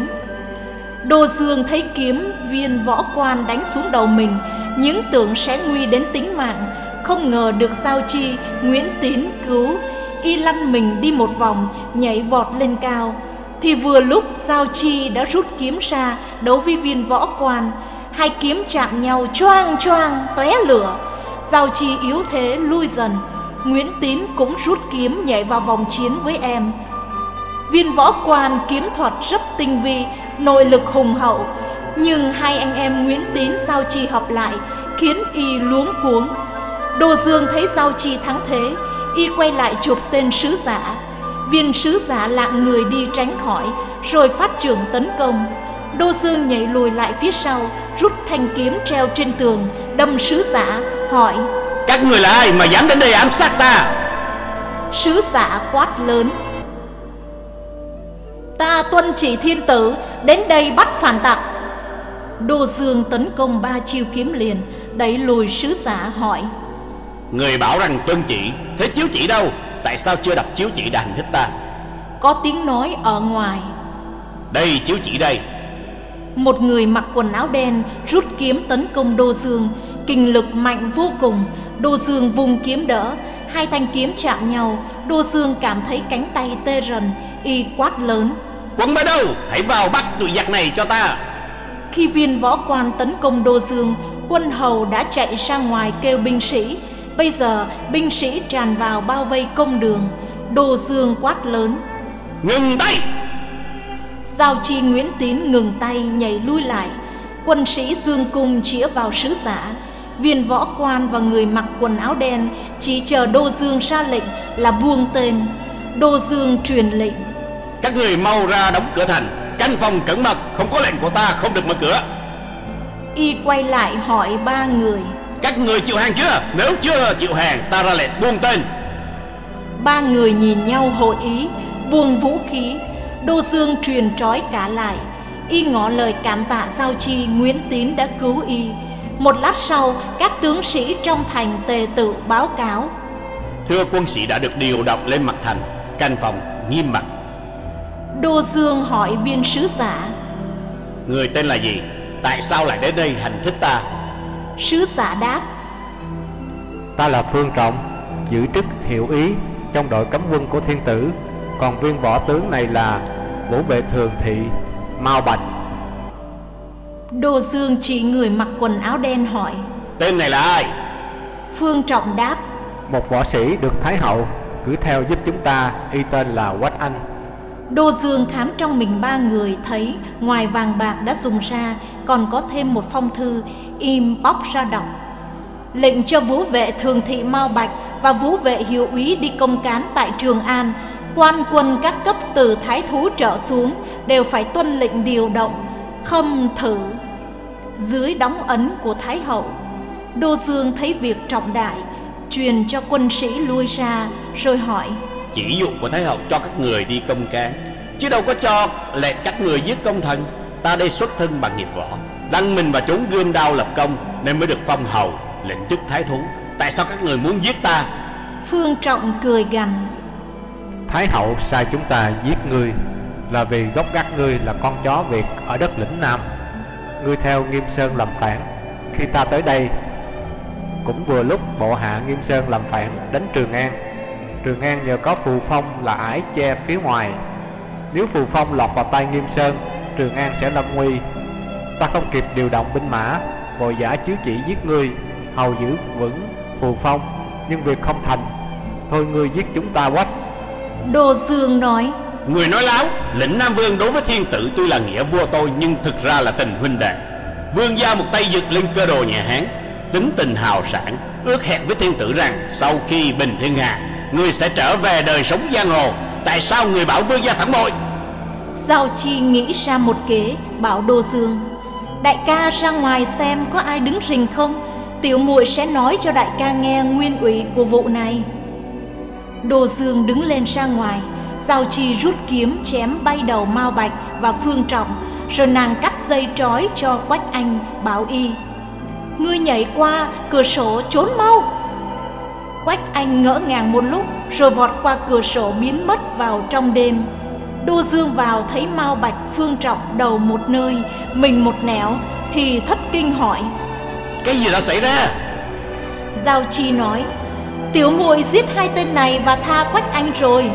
Đô Dương thấy kiếm viên võ quan đánh xuống đầu mình, những tưởng sẽ nguy đến tính mạng, không ngờ được Giao Chi Nguyễn Tín cứu. Y lăn mình đi một vòng, nhảy vọt lên cao. Thì vừa lúc Giao Chi đã rút kiếm ra đấu với viên võ quan. Hai kiếm chạm nhau choang choang tóe lửa. Giao Chi yếu thế lui dần. Nguyễn Tín cũng rút kiếm nhảy vào vòng chiến với em. Viên võ quan kiếm thuật rất tinh vi, nội lực hùng hậu, nhưng hai anh em Nguyễn Tín Giao Chi hợp lại khiến y luống cuống. Đô Dương thấy Giao Chi thắng thế, y quay lại chụp tên sứ giả. Viên sứ giả lạng người đi tránh khỏi, rồi phát chưởng tấn công. Đô Dương nhảy lùi lại phía sau, rút thanh kiếm treo trên tường, đâm sứ giả, hỏi: Các người là ai mà dám đến đây ám sát ta? Sứ giả quát lớn: Ta tuân chỉ thiên tử, đến đây bắt phản tặc. Đô Dương tấn công ba chiêu kiếm liền, đẩy lùi sứ giả, hỏi: Người bảo rằng tuân chỉ, thế chiếu chỉ đâu? Tại sao chưa đọc chiếu chỉ đã hành thích ta? Có tiếng nói ở ngoài: Đây chiếu chỉ đây. Một người mặc quần áo đen rút kiếm tấn công Đô Dương, kinh lực mạnh vô cùng. Đô Dương vung kiếm đỡ, hai thanh kiếm chạm nhau. Đô Dương cảm thấy cánh tay tê rần, y quát lớn: Quân ở đâu? Hãy vào bắt tụi giặc này cho ta. Khi viên võ quan tấn công Đô Dương, quân hầu đã chạy ra ngoài kêu binh sĩ. Bây giờ binh sĩ tràn vào bao vây công đường. Đô Dương quát lớn: Ngừng tay! Giao Chi Nguyễn Tín ngừng tay, nhảy lui lại. Quân sĩ dương cung chĩa vào sứ giả. Viên võ quan và người mặc quần áo đen chỉ chờ Đô Dương ra lệnh là buông tên. Đô Dương truyền lệnh: Các người mau ra đóng cửa thành, canh phòng cẩn mật, không có lệnh của ta không được mở cửa. Y quay lại hỏi ba người: Các người chịu hàng chưa? Nếu chưa chịu hàng, ta ra lệnh buông tên. Ba người nhìn nhau hội ý, buông vũ khí. Đô Dương truyền trói cả lại. Y ngỏ lời cảm tạ Giao Chi Nguyễn Tín đã cứu y. Một lát sau, các tướng sĩ trong thành tề tự báo cáo: Thưa quân sĩ đã được điều động lên mặt thành, canh phòng nghiêm mật. Đô Dương hỏi viên sứ giả: Người tên là gì? Tại sao lại đến đây hành thích ta? Sứ giả đáp: Ta là Phương Trọng, giữ chức hiệu úy trong đội cấm quân của thiên tử. Còn viên võ tướng này là Vũ Vệ Thường Thị Mao Bạch. Đô Dương chỉ người mặc quần áo đen hỏi: Tên này là ai? Phương Trọng đáp: Một võ sĩ được Thái hậu cử theo giúp chúng ta, y tên là Quách Anh. Đô Dương khám trong mình ba người, thấy ngoài vàng bạc đã dùng ra còn có thêm một phong thư. Im bóc ra đọc: Lệnh cho Vũ Vệ Thường Thị Mao Bạch và Vũ Vệ Hiệu úy đi công cán tại Trường An. Quan quân các cấp từ thái thú trở xuống đều phải tuân lệnh điều động, khâm thử. Dưới đóng ấn của Thái hậu, Đô Dương thấy việc trọng đại, truyền cho quân sĩ lui ra, rồi hỏi: Chỉ dụ của Thái hậu cho các người đi công cán, chứ đâu có cho lệnh các người giết công thần. Ta đây xuất thân bằng nghiệp võ, đăng mình vào chốn gươm đao lập công, nên mới được phong hầu, lệnh chức thái thú. Tại sao các người muốn giết ta? Phương Trọng cười gằn: Thái hậu sai chúng ta giết ngươi là vì gốc gác ngươi là con chó Việt ở đất lĩnh Nam. Ngươi theo Nghiêm Sơn làm phản. Khi ta tới đây cũng vừa lúc bộ hạ Nghiêm Sơn làm phản đánh Trường An. Trường An nhờ có Phù Phong là ải che phía ngoài. Nếu Phù Phong lọt vào tay Nghiêm Sơn, Trường An sẽ lâm nguy. Ta không kịp điều động binh mã, vội vã chiếu chỉ giết ngươi, hầu giữ vững Phù Phong, nhưng việc không thành. Thôi ngươi giết chúng ta Quách. Đô Dương nói: Người nói láo. Lĩnh Nam Vương đối với thiên tử tuy là nghĩa vua tôi, nhưng thực ra là tình huynh đệ. Vương gia một tay dựng lên cơ đồ nhà Hán, tính tình hào sản, ước hẹn với thiên tử rằng sau khi bình thiên hạ, người sẽ trở về đời sống giang hồ. Tại sao người bảo vương gia phản bội? Giao Chi nghĩ ra một kế, bảo Đô Dương: Đại ca ra ngoài xem có ai đứng rình không, tiểu muội sẽ nói cho đại ca nghe nguyên ủy của vụ này. Đô Dương đứng lên ra ngoài. Giao Chi rút kiếm chém bay đầu Mao Bạch và Phương Trọng, rồi nàng cắt dây trói cho Quách Anh, bảo y: Ngươi nhảy qua cửa sổ trốn mau. Quách Anh ngỡ ngàng một lúc, rồi vọt qua cửa sổ biến mất vào trong đêm. Đô Dương vào thấy Mao Bạch, Phương Trọng đầu một nơi, mình một nẻo, thì thất kinh hỏi: Cái gì đã xảy ra? Giao Chi nói: Tiểu muội giết hai tên này và tha Quách Anh rồi.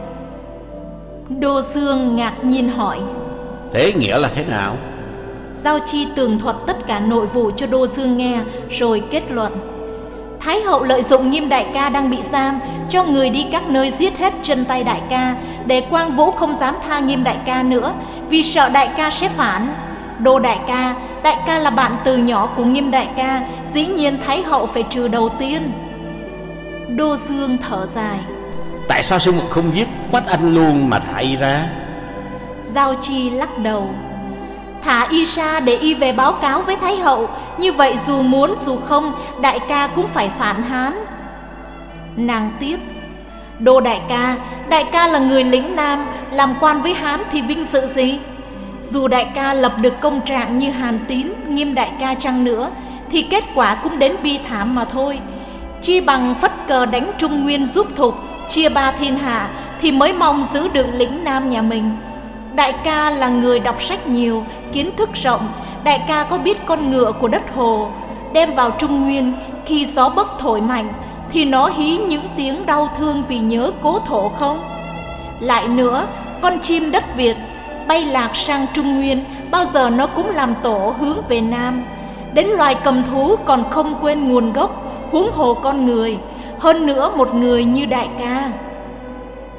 Đô Dương ngạc nhiên hỏi: Thế nghĩa là thế nào? Giao Chi tường thuật tất cả nội vụ cho Đô Dương nghe, rồi kết luận: Thái hậu lợi dụng Nghiêm đại ca đang bị giam, cho người đi các nơi giết hết chân tay đại ca, để Quang Vũ không dám tha Nghiêm đại ca nữa, vì sợ đại ca sẽ phản. Đô đại ca, đại ca là bạn từ nhỏ của Nghiêm đại ca, dĩ nhiên Thái hậu phải trừ đầu tiên. Đô Dương thở dài: Tại sao sư muội không giết Quách Anh luôn mà thả y ra? Giao Chi lắc đầu: Thả y ra để y về báo cáo với Thái hậu, như vậy dù muốn dù không, đại ca cũng phải phản Hán. Nàng tiếp: Đô đại ca, đại ca là người lĩnh Nam, làm quan với Hán thì vinh dự gì? Dù đại ca lập được công trạng như Hàn Tín, Nghiêm đại ca chăng nữa, thì kết quả cũng đến bi thảm mà thôi. Chi bằng phất cờ đánh Trung Nguyên giúp Thục, chia ba thiên hạ, thì mới mong giữ được lĩnh Nam nhà mình. Đại ca là người đọc sách nhiều, kiến thức rộng, đại ca có biết con ngựa của đất Hồ đem vào Trung Nguyên, khi gió bấc thổi mạnh thì nó hí những tiếng đau thương vì nhớ cố thổ không? Lại nữa, con chim đất Việt bay lạc sang Trung Nguyên, bao giờ nó cũng làm tổ hướng về Nam. Đến loài cầm thú còn không quên nguồn gốc, huống hồ con người, hơn nữa một người như đại ca.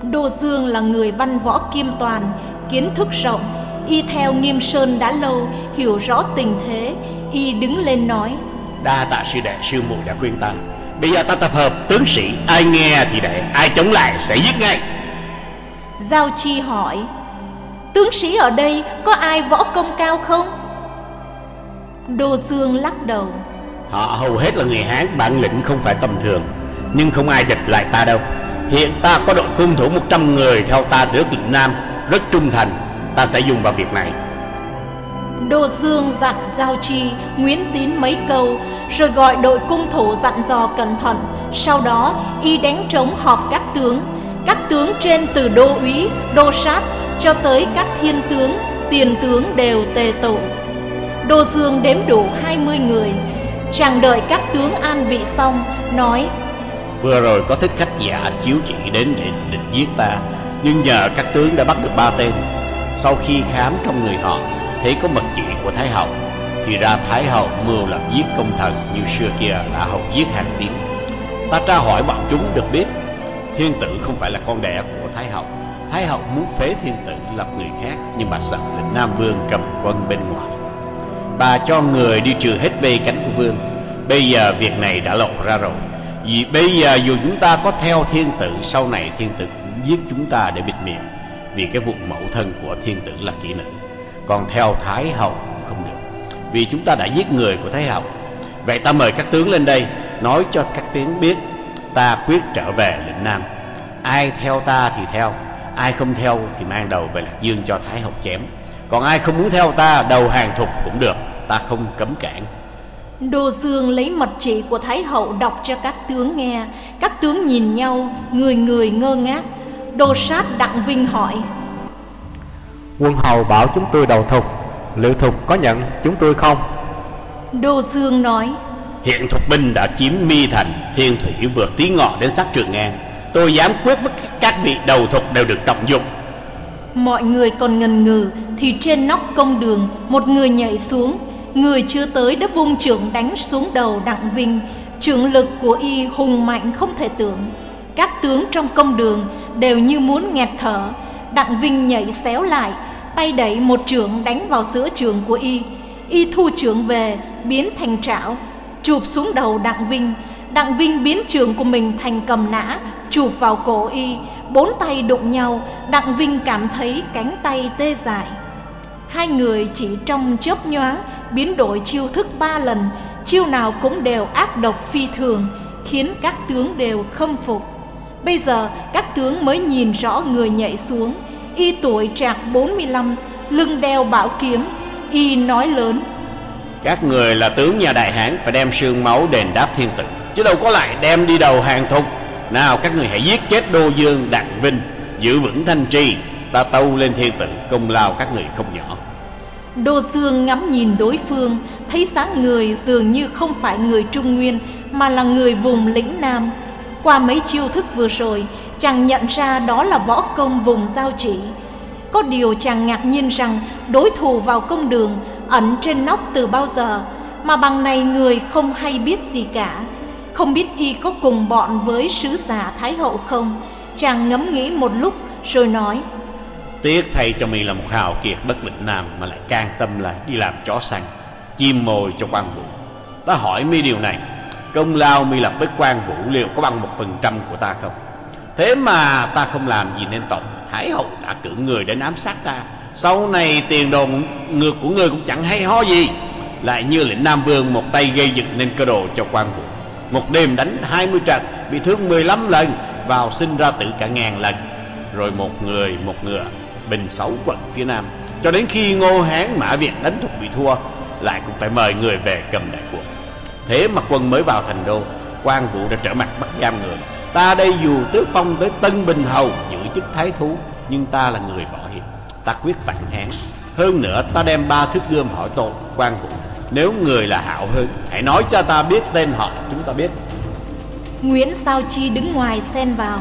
Đô Dương là người văn võ kiêm toàn, kiến thức rộng. Y theo Nghiêm Sơn đã lâu, hiểu rõ tình thế. Y đứng lên nói: Đa tạ sư đệ sư muội đã khuyên ta. Bây giờ ta tập hợp tướng sĩ, ai nghe thì đệ, ai chống lại sẽ giết ngay. Giao Chi hỏi: Tướng sĩ ở đây có ai võ công cao không? Đô Dương lắc đầu: Họ hầu hết là người Hán, bản lĩnh không phải tầm thường, nhưng không ai địch lại ta đâu. Hiện ta có đội cung thủ một trăm người theo ta từ nước lĩnh Nam, rất trung thành. Ta sẽ dùng vào việc này. Đô Dương dặn Giao Chi, Nguyễn Tín mấy câu, rồi gọi đội cung thủ dặn dò cẩn thận. Sau đó y đánh trống họp các tướng. Các tướng trên từ đô úy, đô sát cho tới các thiên tướng, tiền tướng đều tề tụ. Đô Dương đếm đủ hai mươi người. Chàng đợi các tướng an vị xong, nói: Vừa rồi có thích khách giả chiếu chỉ đến để định giết ta, nhưng nhờ các tướng đã bắt được ba tên. Sau khi khám trong người họ, thấy có mật chỉ của Thái Hậu, thì ra Thái Hậu mưu làm giết công thần như xưa kia là hậu giết Hàn Tín. Ta tra hỏi bọn chúng được biết, thiên tử không phải là con đẻ của Thái Hậu. Thái Hậu muốn phế thiên tử lập người khác, nhưng bà sợ lệnh Nam Vương cầm quân bên ngoài. Bà cho người đi trừ hết vây cánh của vương. Bây giờ việc này đã lộ ra rồi. Vì bây giờ dù chúng ta có theo thiên tử, sau này thiên tử cũng giết chúng ta để bịt miệng, vì cái vụ mẫu thân của thiên tử là kỹ nữ. Còn theo Thái Hậu cũng không được, vì chúng ta đã giết người của Thái Hậu. Vậy ta mời các tướng lên đây, nói cho các tướng biết ta quyết trở về lĩnh Nam. Ai theo ta thì theo, ai không theo thì mang đầu về Lạc Dương cho Thái Hậu chém. Còn ai không muốn theo ta, đầu hàng thục cũng được, ta không cấm cản. Đô Dương lấy mật chỉ của Thái Hậu đọc cho các tướng nghe. Các tướng nhìn nhau, người người ngơ ngác. Đô sát Đặng Vinh hỏi: Quân hầu bảo chúng tôi đầu thục, liệu thục có nhận chúng tôi không? Đô Dương nói: Hiện thục binh đã chiếm Mi Thành, Thiên Thủy vượt Tí Ngọ đến sát Trường An. Tôi dám quyết với các vị đầu thục đều được trọng dụng. Mọi người còn ngần ngừ thì trên nóc công đường, một người nhảy xuống. Người chưa tới đã vung chưởng đánh xuống đầu Đặng Vinh. Chưởng lực của y hùng mạnh không thể tưởng. Các tướng trong công đường đều như muốn nghẹt thở. Đặng Vinh nhảy xéo lại, tay đẩy một chưởng đánh vào giữa chưởng của y. Y thu chưởng về, biến thành trảo, chụp xuống đầu Đặng Vinh. Đặng Vinh biến chưởng của mình thành cầm nã, chụp vào cổ y. Bốn tay đụng nhau, Đặng Vinh cảm thấy cánh tay tê dại. Hai người chỉ trong chớp nhoáng biến đổi chiêu thức ba lần, chiêu nào cũng đều ác độc phi thường, khiến các tướng đều khâm phục. Bây giờ các tướng mới nhìn rõ người nhảy xuống. Y tuổi trạc bốn mươi lăm, lưng đeo bảo kiếm. Y nói lớn: Các người là tướng nhà Đại Hán, phải đem xương máu đền đáp thiên tử, chứ đâu có lại đem đi đầu hàng thục. Nào các người hãy giết chết Đô Dương, Đặng Vinh, giữ vững Thanh Trì. Ta tâu lên thiên tử, công lao các người không nhỏ. Đô Dương ngắm nhìn đối phương, thấy dáng người dường như không phải người Trung Nguyên, mà là người vùng lĩnh Nam. Qua mấy chiêu thức vừa rồi, chàng nhận ra đó là võ công vùng Giao Chỉ. Có điều chàng ngạc nhiên rằng đối thủ vào công đường ẩn trên nóc từ bao giờ, mà bằng này người không hay biết gì cả. Không biết y có cùng bọn với sứ giả Thái Hậu không. Chàng ngẫm nghĩ một lúc rồi nói: Tiếc thay cho mi là một hào kiệt đất lĩnh Nam, mà lại can tâm là đi làm chó săn, chim mồi cho quan vũ. Ta hỏi mi điều này, công lao mi lập với quan vũ liệu có bằng một phần trăm của ta không? Thế mà ta không làm gì nên tội. Thái Hậu đã cử người đến ám sát ta, sau này tiền đồn ngược của ngươi cũng chẳng hay ho gì. Lại như lĩnh Nam Vương một tay gây dựng nên cơ đồ cho quan vũ, một đêm đánh hai mươi trận, bị thương mười lăm lần, vào sinh ra tử cả ngàn lần. Rồi một người một ngựa bình sáu quận phía Nam, cho đến khi Ngô Hán Mã Việt đánh thục bị thua, lại cũng phải mời người về cầm đại cuộc. Thế mà quân mới vào thành đô, quan vũ đã trở mặt bắt giam người. Ta đây dù tước phong tới Tân Bình Hầu, giữ chức thái thú, nhưng ta là người võ hiệp, ta quyết phản Hán. Hơn nữa ta đem ba thước gươm hỏi tội quan vũ, nếu người là Hạo hơn, hãy nói cho ta biết tên họ, chúng ta biết. Nguyễn Sao Chi đứng ngoài xen vào: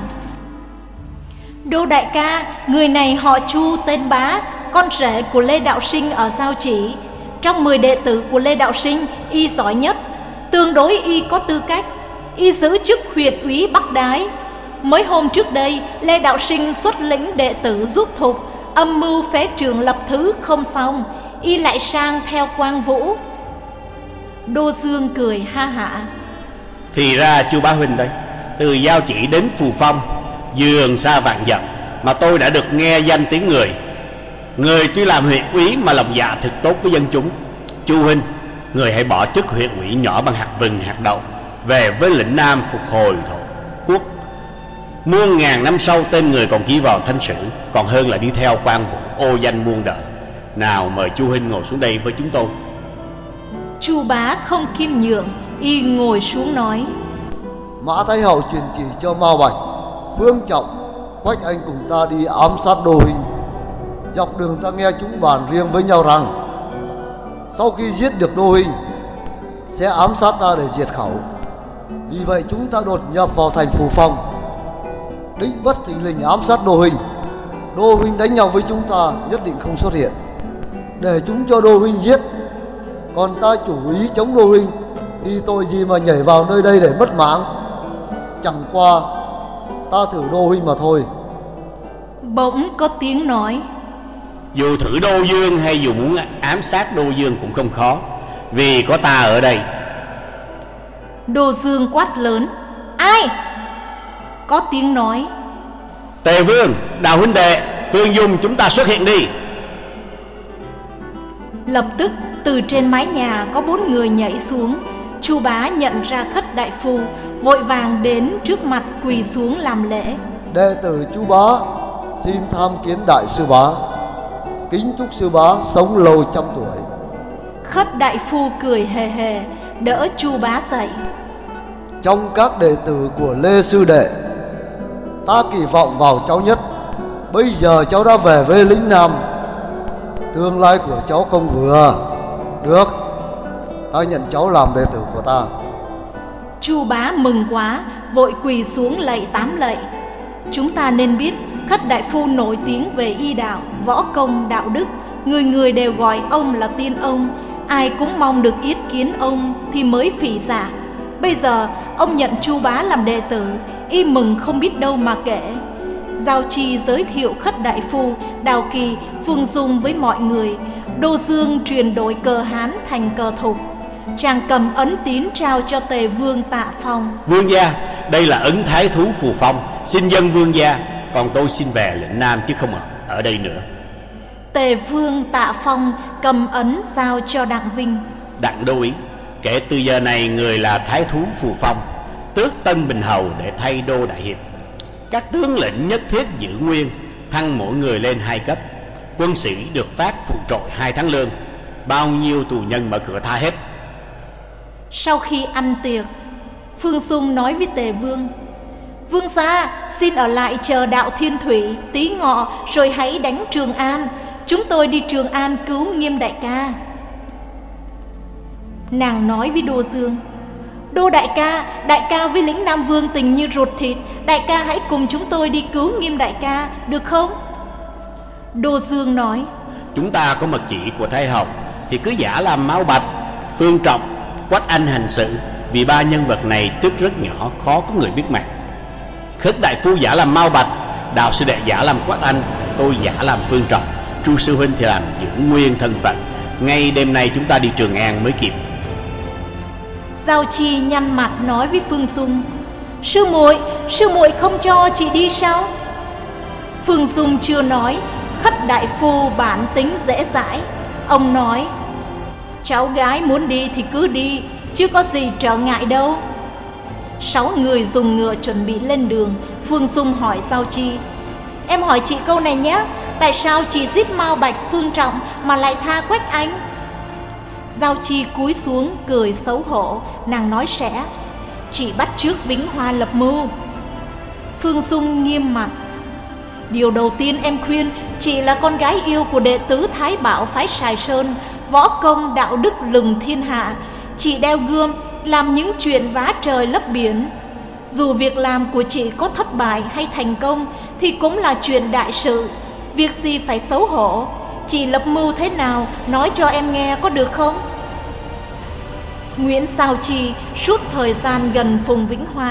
Đô đại ca, người này họ Chu tên Bá, con rể của Lê Đạo Sinh ở Giao Chỉ. Trong mười đệ tử của Lê Đạo Sinh, y giỏi nhất, tương đối y có tư cách. Y giữ chức huyện úy Bắc Đái. Mới hôm trước đây, Lê Đạo Sinh xuất lĩnh đệ tử giúp Thục, âm mưu phế trường Lập Thứ không xong, y lại sang theo Quang Vũ. Đô Dương cười ha hả. Thì ra chu bá huynh đấy, từ Giao Chỉ đến Phù Phong, vườn xa vạn dặm mà tôi đã được nghe danh tiếng người. Người tuy làm huyện úy mà lòng dạ thực tốt với dân chúng. Chu huynh, người hãy bỏ chức huyện ủy nhỏ bằng hạt vừng hạt đậu, về với lĩnh Nam phục hồi thổ quốc. Muôn ngàn năm sau tên người còn ghi vào thanh sử, còn hơn là đi theo Quan Vũ ô danh muôn đời. Nào mời chu huynh ngồi xuống đây với chúng tôi. Chu bá không khiêm nhượng, y ngồi xuống nói. Mã Thái Hậu truyền chỉ cho Mao Bạch, Phương Trọng, Quách Anh cùng ta đi ám sát Đô huynh. Dọc đường ta nghe chúng bàn riêng với nhau rằng sau khi giết được Đô huynh sẽ ám sát ta để diệt khẩu. Vì vậy chúng ta đột nhập vào thành Phù Phong, định bất thình lình ám sát Đô huynh. Đô huynh đánh nhau với chúng ta nhất định không xuất hiện, để chúng cho Đô huynh giết. Còn ta chủ ý chống Đô huynh thì tội gì mà nhảy vào nơi đây để mất mạng. Chẳng qua ta thử Đô huynh mà thôi. Bỗng có tiếng nói. Dù thử Đô Dương hay dù muốn ám sát Đô Dương cũng không khó, vì có ta ở đây. Đô Dương quát lớn. Ai? Có tiếng nói. Tề Vương, Đào huynh đệ, Phương Dung, chúng ta xuất hiện đi. Lập tức từ trên mái nhà có bốn người nhảy xuống. Chu bá nhận ra Khất đại phu, vội vàng đến trước mặt quỳ xuống làm lễ. Đệ tử Chu bá xin tham kiến đại sư bá, kính chúc sư bá sống lâu trăm tuổi. Khất đại phu cười hề hề, đỡ Chu bá dậy. Trong các đệ tử của Lê sư đệ, ta kỳ vọng vào cháu nhất. Bây giờ cháu đã về với lĩnh Nam, tương lai của cháu không vừa. Được, ta nhận cháu làm đệ tử của ta. Chu bá mừng quá, vội quỳ xuống lạy tám lạy. Chúng ta nên biết Khất đại phu nổi tiếng về y đạo, võ công, đạo đức. Người người đều gọi ông là tiên ông, ai cũng mong được yết kiến ông thì mới phỉ dạ. Bây giờ ông nhận Chu bá làm đệ tử, y mừng không biết đâu mà kể. Giao Chi giới thiệu Khất đại phu, Đào Kỳ, Phương Dung với mọi người. Đô Dương truyền đổi cờ Hán thành cờ Thục. Chàng cầm ấn tín trao cho Tề Vương Tạ Phong. Vương gia, đây là ấn thái thú Phù Phong, xin dân vương gia. Còn tôi xin về lĩnh Nam chứ không ở, ở đây nữa. Tề Vương Tạ Phong cầm ấn giao cho Đặng Vinh. Đặng đô ý, kể từ giờ này người là thái thú Phù Phong, tước Tân Bình Hầu để thay Đô đại hiệp. Các tướng lĩnh nhất thiết giữ nguyên, thăng mỗi người lên hai cấp. Quân sĩ được phát phụ trội hai tháng lương, bao nhiêu tù nhân mở cửa tha hết. Sau khi ăn tiệc, Phương Dung nói với Tề Vương. Vương gia, xin ở lại chờ đạo Thiên Thủy, tí ngọ rồi hãy đánh Trường An. Chúng tôi đi Trường An cứu Nghiêm đại ca. Nàng nói với Đô Dương. Đô đại ca, đại ca với lĩnh Nam Vương tình như ruột thịt. Đại ca hãy cùng chúng tôi đi cứu Nghiêm đại ca, được không? Đô Dương nói. Chúng ta có mật chỉ của Thái Hậu thì cứ giả làm Mao Bạch, Phương Trọng, Quách Anh hành sự. Vì ba nhân vật này tức rất nhỏ, khó có người biết mặt. Khất đại phu giả làm Mao Bạch, Đào sư đệ giả làm Quách Anh, tôi giả làm Phương Trọng, Chu sư huynh thì làm giữ nguyên thân phận. Ngay đêm nay chúng ta đi Trường An mới kịp. Giao Chi nhăn mặt nói với Phương Dung. Sư muội, sư muội không cho chị đi sao? Phương Dung chưa nói, Khất đại phu bản tính dễ dãi. Ông nói. Cháu gái muốn đi thì cứ đi, chứ có gì trở ngại đâu. Sáu người dùng ngựa chuẩn bị lên đường. Phương Dung hỏi Giao Chi. Em hỏi chị câu này nhé, tại sao chị giết Mao Bạch, Phương Trọng mà lại tha Quách Anh? Giao Chi cúi xuống cười xấu hổ. Nàng nói sẽ. Chị bắt chước Vĩnh Hoa lập mưu. Phương Dung nghiêm mặt. Điều đầu tiên em khuyên, chị là con gái yêu của đệ tứ Thái Bảo phái Sài Sơn, võ công đạo đức lừng thiên hạ. Chị đeo gươm, làm những chuyện vá trời lấp biển. Dù việc làm của chị có thất bại hay thành công thì cũng là chuyện đại sự. Việc gì phải xấu hổ. Chị lập mưu thế nào, nói cho em nghe có được không? Nguyễn Sao Chi suốt thời gian gần Phùng Vĩnh Hoa,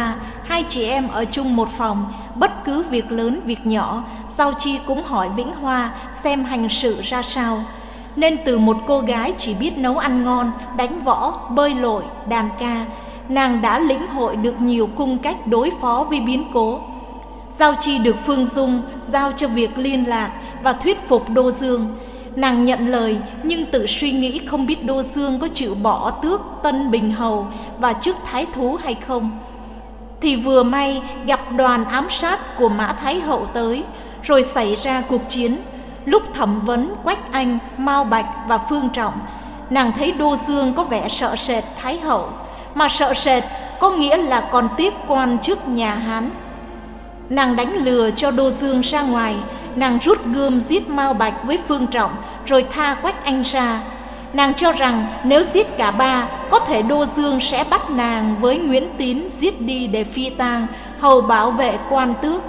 hai chị em ở chung một phòng, bất cứ việc lớn việc nhỏ, Giao Chi cũng hỏi Vĩnh Hoa xem hành sự ra sao. Nên từ một cô gái chỉ biết nấu ăn ngon, đánh võ, bơi lội, đàn ca, nàng đã lĩnh hội được nhiều cung cách đối phó với biến cố. Giao Chi được Phương Dung giao cho việc liên lạc và thuyết phục Đô Dương. Nàng nhận lời nhưng tự suy nghĩ không biết Đô Dương có chịu bỏ tước Tân Bình Hầu và chức thái thú hay không. Thì vừa may gặp đoàn ám sát của Mã Thái Hậu tới, rồi xảy ra cuộc chiến. Lúc thẩm vấn Quách Anh, Mao Bạch và Phương Trọng, nàng thấy Đô Dương có vẻ sợ sệt Thái Hậu, mà sợ sệt có nghĩa là còn tiếp quan chức nhà Hán. Nàng đánh lừa cho Đô Dương ra ngoài, nàng rút gươm giết Mao Bạch với Phương Trọng, rồi tha Quách Anh ra. Nàng cho rằng nếu giết cả ba, có thể Đô Dương sẽ bắt nàng với Nguyễn Tín giết đi để phi tang, hầu bảo vệ quan tước.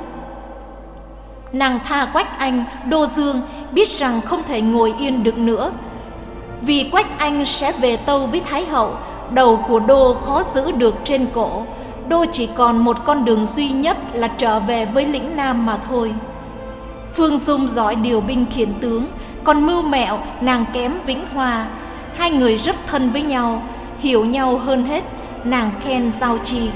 Nàng tha Quách Anh, Đô Dương biết rằng không thể ngồi yên được nữa, vì Quách Anh sẽ về tâu với Thái Hậu, đầu của Đô khó giữ được trên cổ. Đô chỉ còn một con đường duy nhất là trở về với lĩnh Nam mà thôi. Phương Dung giỏi điều binh khiển tướng, còn mưu mẹo nàng kém Vĩnh Hoa. Hai người rất thân với nhau, hiểu nhau hơn hết. Nàng khen Giao Chi: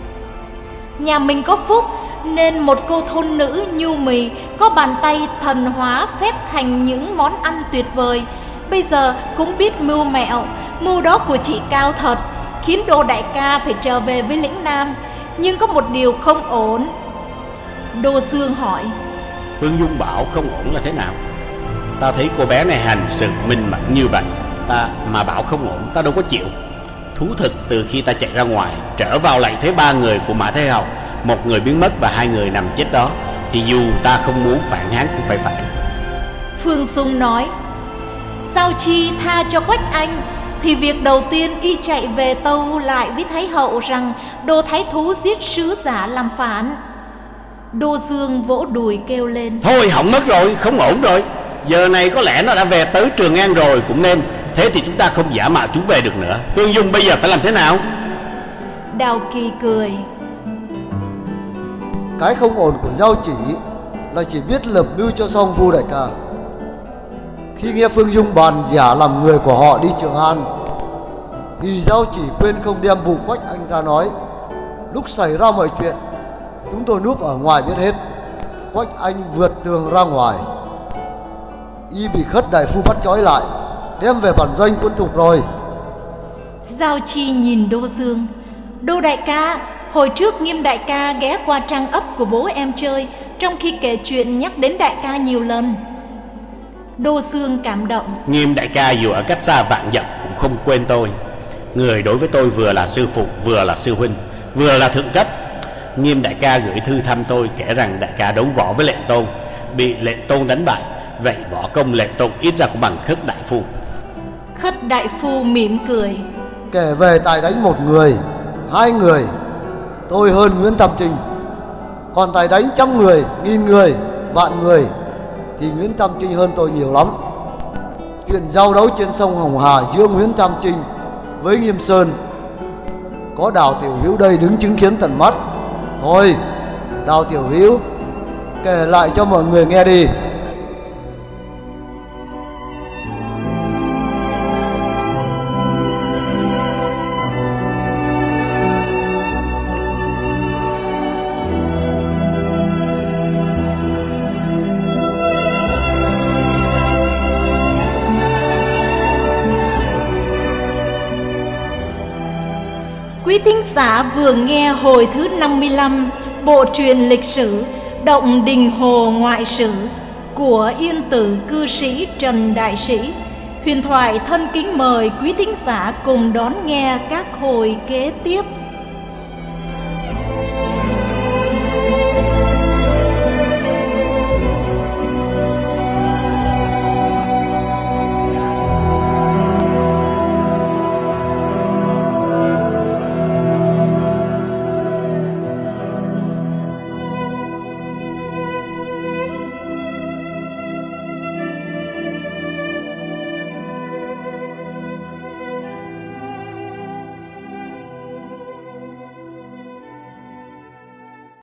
nhà mình có phúc nên một cô thôn nữ nhu mì, có bàn tay thần hóa phép thành những món ăn tuyệt vời. Bây giờ cũng biết mưu mẹo, mưu đó của chị cao thật, khiến Đô đại ca phải trở về với lĩnh Nam. Nhưng có một điều không ổn. Đô Dương hỏi: Phương Dung bảo không ổn là thế nào? Ta thấy cô bé này hành sự minh mẫn như vậy, ta mà bảo không ổn ta đâu có chịu. Thú thực từ khi ta chạy ra ngoài, trở vào lại thấy ba người của Mã Thái Hậu, một người biến mất và hai người nằm chết đó, thì dù ta không muốn phản kháng cũng phải phản. Phương Dung nói: Giao Chi tha cho Quách Anh, thì việc đầu tiên y chạy về tâu lại với Thái Hậu rằng Đô thái thú giết sứ giả làm phản. Đô Dương vỗ đùi kêu lên: Thôi hỏng mất rồi, không ổn rồi. Giờ này có lẽ nó đã về tới Trường An rồi cũng nên. Thế thì chúng ta không giả mạo chúng về được nữa. Phương Dung bây giờ phải làm thế nào? Đào Kỳ cười: Cái không ổn của Giao Chỉ là chỉ biết lập mưu cho xong Vu đại ca. Khi nghe Phương Dung bàn giả làm người của họ đi Trường An, thì Giao Chỉ quên không đem vụ Quách Anh ra nói. Lúc xảy ra mọi chuyện, chúng tôi núp ở ngoài biết hết. Quách Anh vượt tường ra ngoài, y bị Khất đại phu bắt trói lại, đem về bản doanh quân thục rồi. Giao Chi nhìn Đô Dương: Đô đại ca, hồi trước Nghiêm đại ca ghé qua trang ấp của bố em chơi, trong khi kể chuyện nhắc đến đại ca nhiều lần. Đô Dương cảm động: Nghiêm đại ca dù ở cách xa vạn dặm cũng không quên tôi. Người đối với tôi vừa là sư phụ, vừa là sư huynh, vừa là thượng cấp. Nghiêm đại ca gửi thư thăm tôi, kể rằng đại ca đấu võ với Lệnh Tôn, bị Lệnh Tôn đánh bại. Vậy võ công Lệnh Tôn ít ra cũng bằng Khất đại phu. Khất đại phu mỉm cười: Kể về tài đánh một người, hai người, tôi hơn Nguyễn Tam Trinh. Còn tài đánh trăm người, nghìn người, vạn người, thì Nguyễn Tam Trinh hơn tôi nhiều lắm. Chuyện giao đấu trên sông Hồng Hà giữa Nguyễn Tam Trinh với Nghiêm Sơn, có Đào Tiểu Hữu đây đứng chứng kiến tận mắt. Thôi, Đào Tiểu Hữu kể lại cho mọi người nghe đi. Quý thính giả vừa nghe hồi thứ năm mươi lăm bộ truyện lịch sử Động Đình Hồ Ngoại Sử của Yên Tử cư sĩ Trần Đại Sĩ. Huyền Thoại thân kính mời quý thính giả cùng đón nghe các hồi kế tiếp.